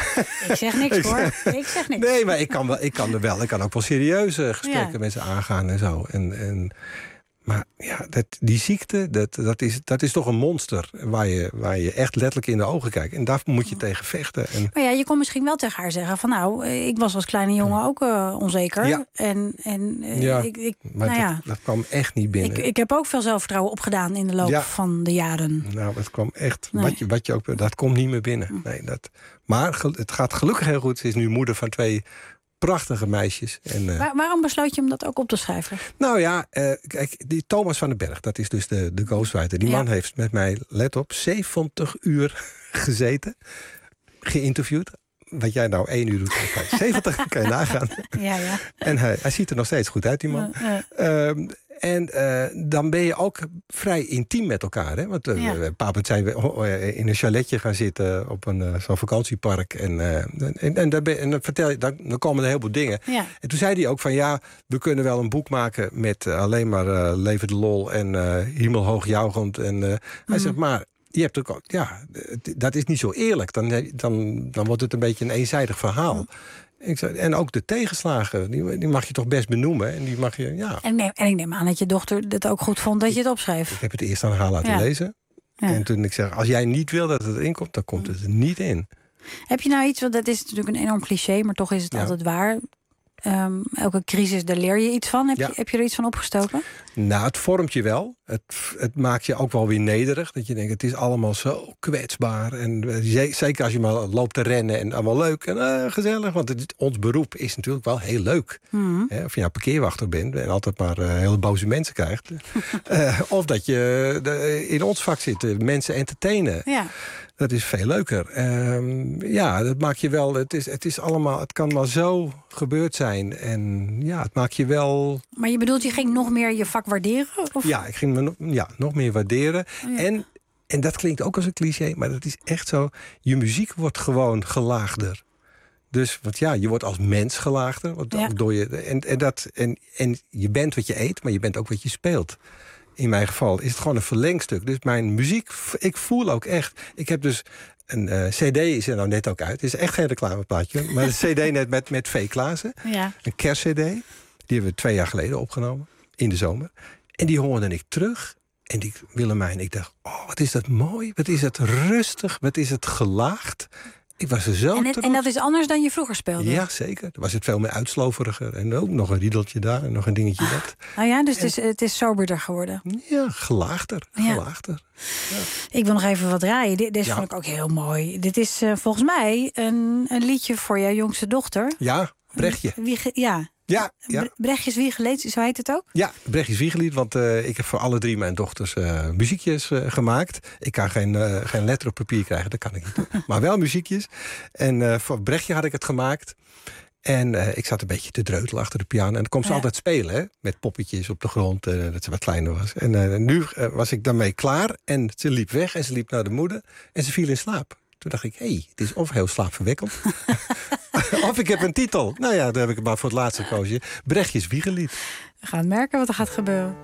ik zeg niks hoor. Ik zeg niks. Nee, maar ik kan, wel, ik kan er wel. Ik kan ook wel serieuze gesprekken ja. met ze aangaan en zo. En, en, maar ja, dat, die ziekte, dat, dat, is, dat is toch een monster waar je, waar je echt letterlijk in de ogen kijkt. En daar moet je tegen vechten. En... Maar ja, je kon misschien wel tegen haar zeggen van nou, ik was als kleine jongen ook uh, onzeker. Ja. En, en uh, ja, ik, ik, maar nou dat, ja. dat kwam echt niet binnen. Ik, ik heb ook veel zelfvertrouwen opgedaan in de loop ja. van de jaren. Nou, dat kwam echt, nee. wat, je, wat je ook, dat komt niet meer binnen. Nee, dat, maar het gaat gelukkig heel goed. Ze is nu moeder van twee prachtige meisjes. En, uh, Waar, waarom besloot je om dat ook op te schrijven? Nou ja, uh, kijk, die Thomas van den Berg, dat is dus de, de ghostwriter. Die ja. man heeft met mij, let op, zeventig uur gezeten, geïnterviewd. Wat jij nou één uur doet, zeventig kan je nagaan. Ja, ja. En hij, hij ziet er nog steeds goed uit, die man. Ja, ja. Um, En uh, dan ben je ook vrij intiem met elkaar. Hè? Want uh, ja. een paar keer zijn we in een chaletje gaan zitten op een uh, zo'n vakantiepark. En, uh, en, en, dan, ben, en dan vertel je, dan, dan komen er heel veel dingen. Ja. En toen zei hij ook van ja, we kunnen wel een boek maken met uh, alleen maar uh, Leven de Lol en uh, Hemelhoogjuichend. En uh, mm. hij zegt maar, je hebt ook, ja, dat is niet zo eerlijk. Dan, dan, dan wordt het een beetje een eenzijdig verhaal. Mm. Ik zei, en ook de tegenslagen, die, die mag je toch best benoemen. En die mag je, ja. En, neem, en ik neem aan dat je dochter het ook goed vond dat je het opschreef. Ik heb het eerst aan haar laten ja. lezen. Ja. En toen ik zeg, als jij niet wil dat het erin komt, dan komt het er niet in. Heb je nou iets, want dat is natuurlijk een enorm cliché, maar toch is het ja. altijd waar. Um, elke crisis, daar leer je iets van. Heb, ja. je, heb je er iets van opgestoken? Nou, het vormt je wel. Het, het maakt je ook wel weer nederig. Dat je denkt, het is allemaal zo kwetsbaar. En zeker als je maar loopt te rennen en allemaal leuk en uh, gezellig. Want het, ons beroep is natuurlijk wel heel leuk. Mm-hmm. Hè, of je nou parkeerwachter bent en altijd maar uh, hele boze mensen krijgt. uh, of dat je de, in ons vak zit, mensen entertainen. Ja. Dat is veel leuker. Um, ja, dat maakt je wel. Het is, het is allemaal. Het kan maar zo gebeurd zijn. En ja, het maakt je wel. Maar je bedoelt, je ging nog meer je vak waarderen? Of? Ja, ik ging me ja, nog meer waarderen. Oh ja. En, en dat klinkt ook als een cliché, maar dat is echt zo. Je muziek wordt gewoon gelaagder. Dus, want ja, je wordt als mens gelaagder. Ja. Door je, en, en, dat, en, en je bent wat je eet, maar je bent ook wat je speelt. In mijn geval is het gewoon een verlengstuk. Dus mijn muziek, ik voel ook echt. Ik heb dus een uh, cd, is er nou net ook uit. Het is echt geen reclameplaatje. Maar een cd net met, met V. Klaassen. Ja. Een kerstcd. Die hebben we twee jaar geleden opgenomen. In de zomer. En die hoorde ik terug. En die Willemijn, ik dacht, oh, wat is dat mooi. Wat is het rustig. Wat is het gelaagd. Ik was er zo en, het, en dat is anders dan je vroeger speelde? Ja, zeker. Dan was het veel meer uitsloveriger. En ook nog een riedeltje daar en nog een dingetje dat. Nou ja, dus en, het, is, het is soberder geworden. Ja, gelaagder. Ja. gelaagder. Ja. Ik wil nog even wat draaien. Dit, dit ja. vond ik ook heel mooi. Dit is uh, volgens mij een, een liedje voor jouw jongste dochter. Ja, Brechtje. Wie, ja. Ja, ja. Brechtjes Wiegelied, zo heet het ook? Ja, Brechtjes Wiegelied, want uh, ik heb voor alle drie mijn dochters uh, muziekjes uh, gemaakt. Ik kan geen, uh, geen letter op papier krijgen, dat kan ik niet. Maar wel muziekjes. En uh, voor Brechtje had ik het gemaakt. En uh, ik zat een beetje te dreutelen achter de piano. En dan komt ze ja. altijd spelen, hè, met poppetjes op de grond, uh, dat ze wat kleiner was. En uh, nu uh, was ik daarmee klaar en ze liep weg en ze liep naar de moeder. En ze viel in slaap. Toen dacht ik, hé, hey, het is of heel slaapverwekkend. Of ik heb een titel. Nou ja, daar heb ik het maar voor het laatste gekozen. Brechtjes Wiegelied. We gaan merken wat er gaat gebeuren.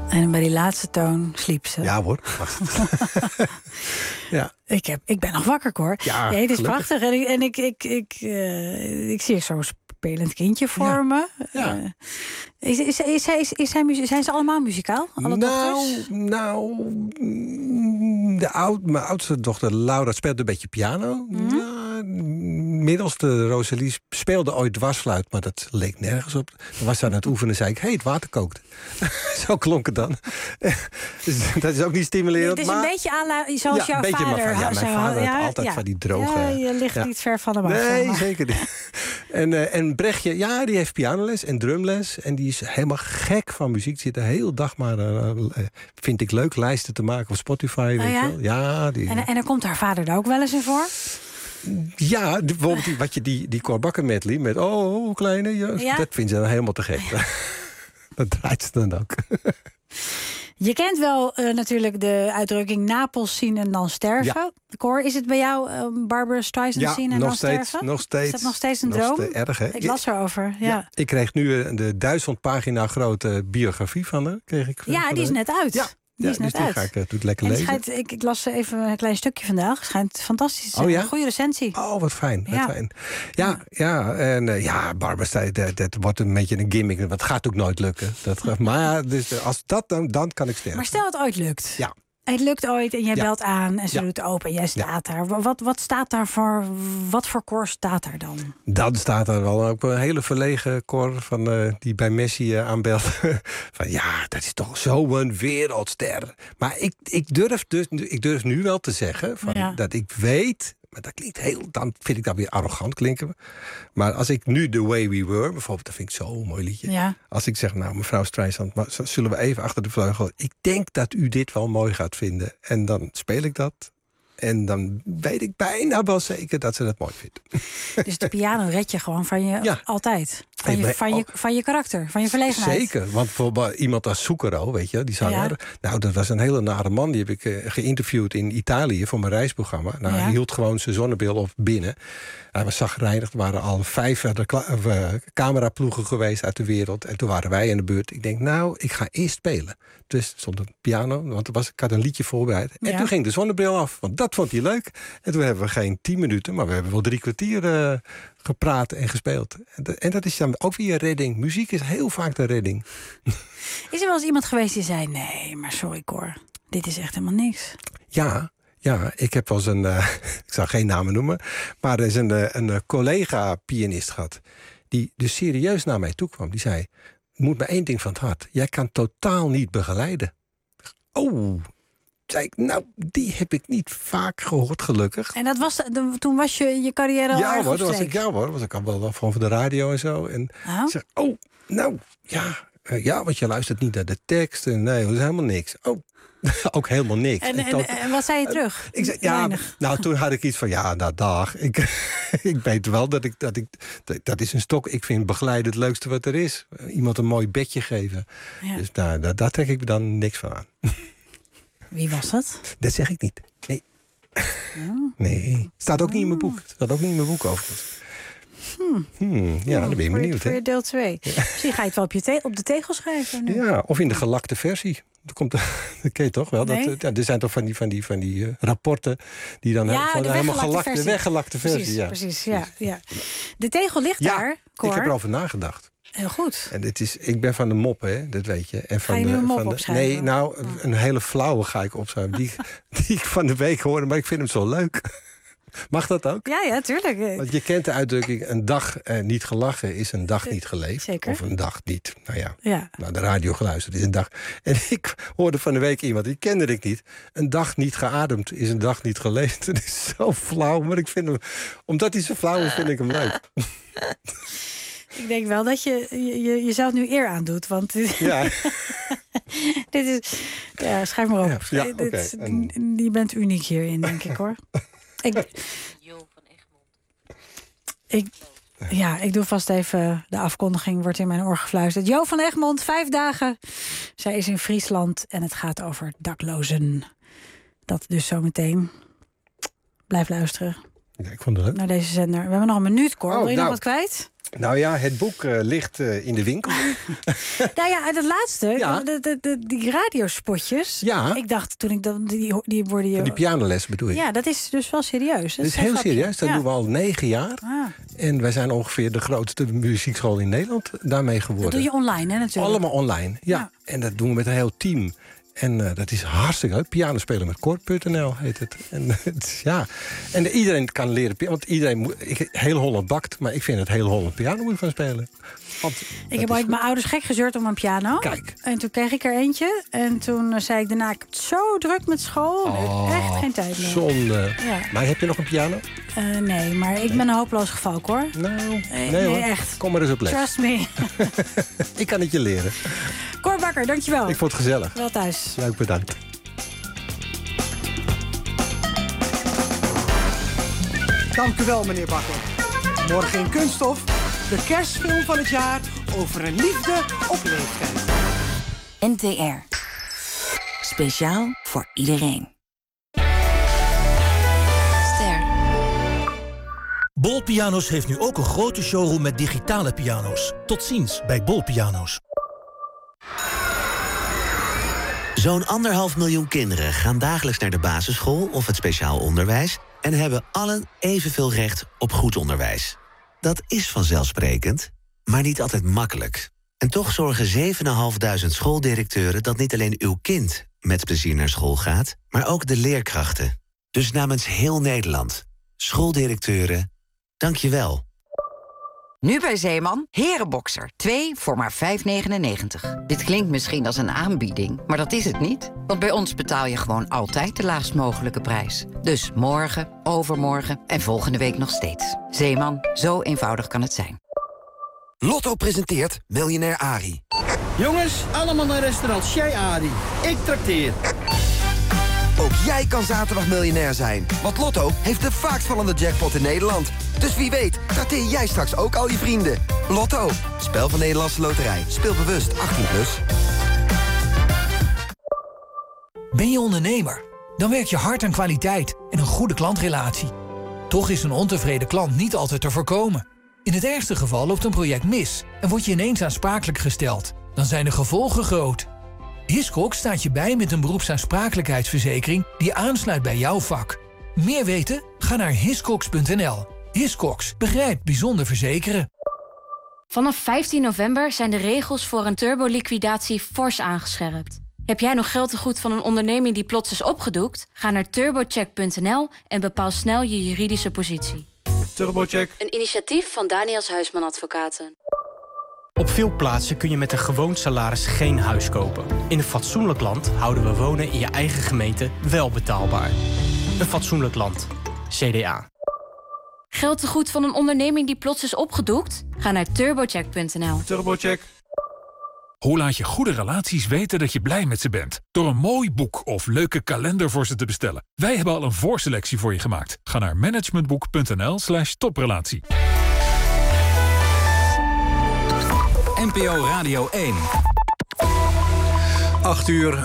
En bij die laatste toon sliep ze. Ja hoor. ja. Ik, heb, ik ben nog wakker, hoor. Ja, nee, het is gelukkig. prachtig. En ik, en ik, ik, ik, uh, ik zie er zo'n spelend kindje voor ja. me. Ja. Uh, is, is, is, is, is hij, zijn ze allemaal muzikaal? Alle nou, dochters? nou de oud, mijn oudste dochter Laura speelde een beetje piano. Mm-hmm. Ja, middelste Rosalie speelde ooit dwarsfluit, maar dat leek nergens op. Dan was ze aan het oefenen en zei ik, hé, hey, het water kookt. Zo klonk het dan. Dus dat is ook niet stimulerend. Het is maar... een beetje à la, zoals ja, jouw beetje vader. Maar, ja, mijn vader ja, had altijd ja. van die droge... Ja, je ligt ja. niet ver van hem af. Nee, maar. zeker niet. En, uh, en Brechtje, ja, die heeft pianoles en drumles. En die is helemaal gek van muziek. Zit de hele dag maar, uh, uh, vind ik leuk, lijsten te maken op Spotify. Oh, weet ja? je wel. Ja, die... en, en dan komt haar vader er ook wel eens in voor? Ja, bijvoorbeeld die, wat je, die, die Korbakken medley met oh, kleine, ja. Dat vindt ze dan helemaal te gek. Dat draait ze dan ook. Je kent wel uh, natuurlijk de uitdrukking Napels zien en dan sterven. Ja. Cor, is het bij jou uh, Barbara Streisand ja, zien en nog dan steeds, sterven? Nog steeds. Is dat nog steeds een nog droom? Steeds, erg, hè? Ik las erover, ja. ja. Ik kreeg nu de duizend pagina grote biografie van haar. Kreeg ik ja, die is net uit. Ja. Die ja, is net dus die uit. ga ik uh, doe het lekker en lezen. Schijnt, ik, ik las even een klein stukje vandaag. Schijnt fantastisch. Oh, ja? Een goede recensie. Oh, wat fijn. Wat ja. fijn. Ja, ja, en uh, ja, Barbara zei, dat, dat wordt een beetje een gimmick. Want het gaat ook nooit lukken. Dat, maar dus, als dat dan, dan kan ik sterven. Maar stel het ooit lukt. Ja. Het lukt ooit en jij ja. belt aan en ze ja. doet open en jij staat ja. daar. Wat, wat staat daar voor, wat voor koor staat daar dan? Dan staat er wel ook een hele verlegen koor van, uh, die bij Messi uh, aanbelt. Van ja, dat is toch zo'n wereldster. Maar ik, ik, durf dus, ik durf nu wel te zeggen van, ja. dat ik weet... Maar dat klinkt heel, dan vind ik dat weer arrogant klinken. Maar als ik nu The Way We Were, bijvoorbeeld, dat vind ik zo'n mooi liedje. Ja. Als ik zeg, nou, mevrouw Streisand, maar zullen we even achter de vleugel... Ik denk dat u dit wel mooi gaat vinden. En dan speel ik dat. En dan weet ik bijna wel zeker dat ze dat mooi vinden. Dus de piano red je gewoon van je ja. altijd. Van je, van, je, van je karakter, van je verlegenheid. Zeker, want bijvoorbeeld iemand als Zucchero, weet je, die zanger. Ja. Nou, dat was een hele nare man. Die heb ik uh, geïnterviewd in Italië voor mijn reisprogramma. Nou, ja. Hij hield gewoon zijn zonnebril op binnen. Hij was zagrijnig. Er waren al vijf uh, uh, cameraploegen geweest uit de wereld. En toen waren wij in de beurt. Ik denk, nou, ik ga eerst spelen. Dus stond een piano, want er was, ik had een liedje voorbereid. En ja. toen ging de zonnebril af, want dat vond hij leuk. En toen hebben we geen tien minuten, maar we hebben wel drie kwartier uh, gepraat en gespeeld. En, de, en dat is dan ook weer redding. Muziek is heel vaak de redding. Is er wel eens iemand geweest die zei, nee, maar sorry Cor, dit is echt helemaal niks? Ja, ja, ik heb wel eens een, uh, ik zal geen namen noemen, maar er is een, een, een collega-pianist gehad, die dus serieus naar mij toe kwam. Die zei, moet me één ding van het hart. Jij kan totaal niet begeleiden. Oh, zei ik, nou, die heb ik niet vaak gehoord, gelukkig. En dat was, de, toen was je je carrière al ja, hoor, dat was ik, ja hoor, was ik al wel van de radio en zo. En oh. ik zeg, oh, nou, ja, uh, ja, want je luistert niet naar de tekst. En nee, dat is helemaal niks. Oh, ook helemaal niks. En, en, en, tot, en wat zei je terug? Uh, ik zei, ja, Weinig. Nou, toen had ik iets van, ja, nou, dag. Ik, ik weet wel dat ik, dat ik, dat, dat is een stok. Ik vind begeleiden het leukste wat er is. Iemand een mooi bedje geven. Ja. Dus nou, daar, daar trek ik me dan niks van aan. Wie was dat? Dat zeg ik niet. Nee. Oh. Nee. Staat ook oh. niet in mijn boek. Staat ook niet in mijn boek overigens. Hmm. Hmm, ja, dan ben je benieuwd. Voor je deel twee. Ja. Misschien ga je het wel op, je te- op de tegel schrijven. Nu. Ja, of in de gelakte versie. Dat, komt, dat ken je toch wel? Nee. Dat, ja, er zijn toch van die, van die, van die uh, rapporten die dan ja, van de helemaal gelakte, versie. weggelakte versie. Precies, ja. precies ja, ja. De tegel ligt ja, daar, Cor. Ik heb erover nagedacht. Heel goed. En dit is, ik ben van de mop, hè, dat weet je. En van ga je nu een mop van de, opschrijven? Nee, nou, oh. een hele flauwe ga ik opschrijven. Die, die ik van de week hoorde, maar ik vind hem zo leuk. Mag dat ook? Ja, ja, tuurlijk. Want je kent de uitdrukking, een dag eh, niet gelachen is een dag niet geleefd. Zeker. Of een dag niet, nou ja, ja. naar de radio geluisterd is een dag. En ik hoorde van de week iemand, die kende ik niet. Een dag niet geademd is een dag niet geleefd. Het is zo flauw, maar ik vind hem, omdat hij zo flauw is, vind ik hem leuk. Ik denk wel dat je, je jezelf nu eer aandoet, want ja. dit is, ja, schrijf maar op. Ja, ja, dit, okay. en... Je bent uniek hierin, denk ik, hoor. ik, Jo van Egmond. Ik, ja, ik doe vast even de afkondiging, wordt in mijn oor gefluisterd. Jo van Egmond, vijf dagen. Zij is in Friesland en het gaat over daklozen. Dat dus zometeen. Blijf luisteren. Ja, ik vond het leuk. Naar deze zender. We hebben nog een minuut, Cor. Oh, Wil je nou. nog wat kwijt? Nou ja, het boek uh, ligt uh, in de winkel. Nou ja, dat laatste, ja. de, de, de, die radiospotjes. Ja. Ik dacht toen ik dan die, die worden je... Die pianoles bedoel je? Ja, dat is dus wel serieus. Dat is heel grapje. serieus. Dat ja. doen we al negen jaar. Ah. En wij zijn ongeveer de grootste muziekschool in Nederland daarmee geworden. Dat doe je online, hè, natuurlijk? Allemaal online, ja. ja. En dat doen we met een heel team. En uh, dat is hartstikke leuk. Piano spelen met Kort punt n l heet het. En, het ja. en iedereen kan leren piano. Want iedereen moet... Ik, heel Holland bakt, maar ik vind het heel Holland piano moet gaan spelen. Want ik heb ooit goed. mijn ouders gek gezeurd om een piano. Kijk. En toen kreeg ik er eentje. En toen uh, zei ik daarna, ik heb het zo druk met school. Oh, echt geen tijd meer. Zonde. Ja. Maar heb je nog een piano? Uh, nee, maar ik ben een hopeloos geval, hoor. Nou, nee, nee, nee hoor. echt. Kom maar eens op les. Trust me. Ik kan het je leren. Cor Bakker, dankjewel. Ik vond het gezellig. Wel thuis. Leuk, bedankt. Dank u wel, meneer Bakker. Morgen in Kunststof, de kerstfilm van het jaar over een liefde op leeftijd. N T R. Speciaal voor iedereen. Ster. Bol Piano's heeft nu ook een grote showroom met digitale piano's. Tot ziens bij Bol Piano's. Zo'n anderhalf miljoen kinderen gaan dagelijks naar de basisschool of het speciaal onderwijs en hebben allen evenveel recht op goed onderwijs. Dat is vanzelfsprekend, maar niet altijd makkelijk. En toch zorgen zevenduizend schooldirecteuren dat niet alleen uw kind met plezier naar school gaat, maar ook de leerkrachten. Dus namens heel Nederland, schooldirecteuren, dank je wel. Nu bij Zeeman, herenboxer. twee voor maar vijf negenennegentig. Dit klinkt misschien als een aanbieding, maar dat is het niet. Want bij ons betaal je gewoon altijd de laagst mogelijke prijs. Dus morgen, overmorgen en volgende week nog steeds. Zeeman, zo eenvoudig kan het zijn. Lotto presenteert Miljonair Arie. Jongens, allemaal naar restaurant Chez Arie. Ik trakteer. Ook jij kan zaterdag miljonair zijn. Want Lotto heeft de vaakst vallende jackpot in Nederland. Dus wie weet, trakteer jij straks ook al je vrienden. Lotto, spel van Nederlandse Loterij. Speel bewust, achttien plus. Ben je ondernemer? Dan werk je hard aan kwaliteit en een goede klantrelatie. Toch is een ontevreden klant niet altijd te voorkomen. In het ergste geval loopt een project mis en word je ineens aansprakelijk gesteld. Dan zijn de gevolgen groot. Hiscox staat je bij met een beroepsaansprakelijkheidsverzekering die aansluit bij jouw vak. Meer weten? Ga naar hiscox punt n l. Hiscox begrijpt bijzonder verzekeren. Vanaf vijftien november zijn de regels voor een turboliquidatie fors aangescherpt. Heb jij nog geld te goed van een onderneming die plots is opgedoekt? Ga naar turbocheck punt n l en bepaal snel je juridische positie. Turbocheck. Een initiatief van Daniels Huisman Advocaten. Op veel plaatsen kun je met een gewoon salaris geen huis kopen. In een fatsoenlijk land houden we wonen in je eigen gemeente wel betaalbaar. Een fatsoenlijk land. C D A. Geld te goed van een onderneming die plots is opgedoekt? Ga naar turbocheck punt n l. Turbocheck. Hoe laat je goede relaties weten dat je blij met ze bent? Door een mooi boek of leuke kalender voor ze te bestellen. Wij hebben al een voorselectie voor je gemaakt. Ga naar managementboek punt n l slash toprelatie. N P O Radio één. acht uur.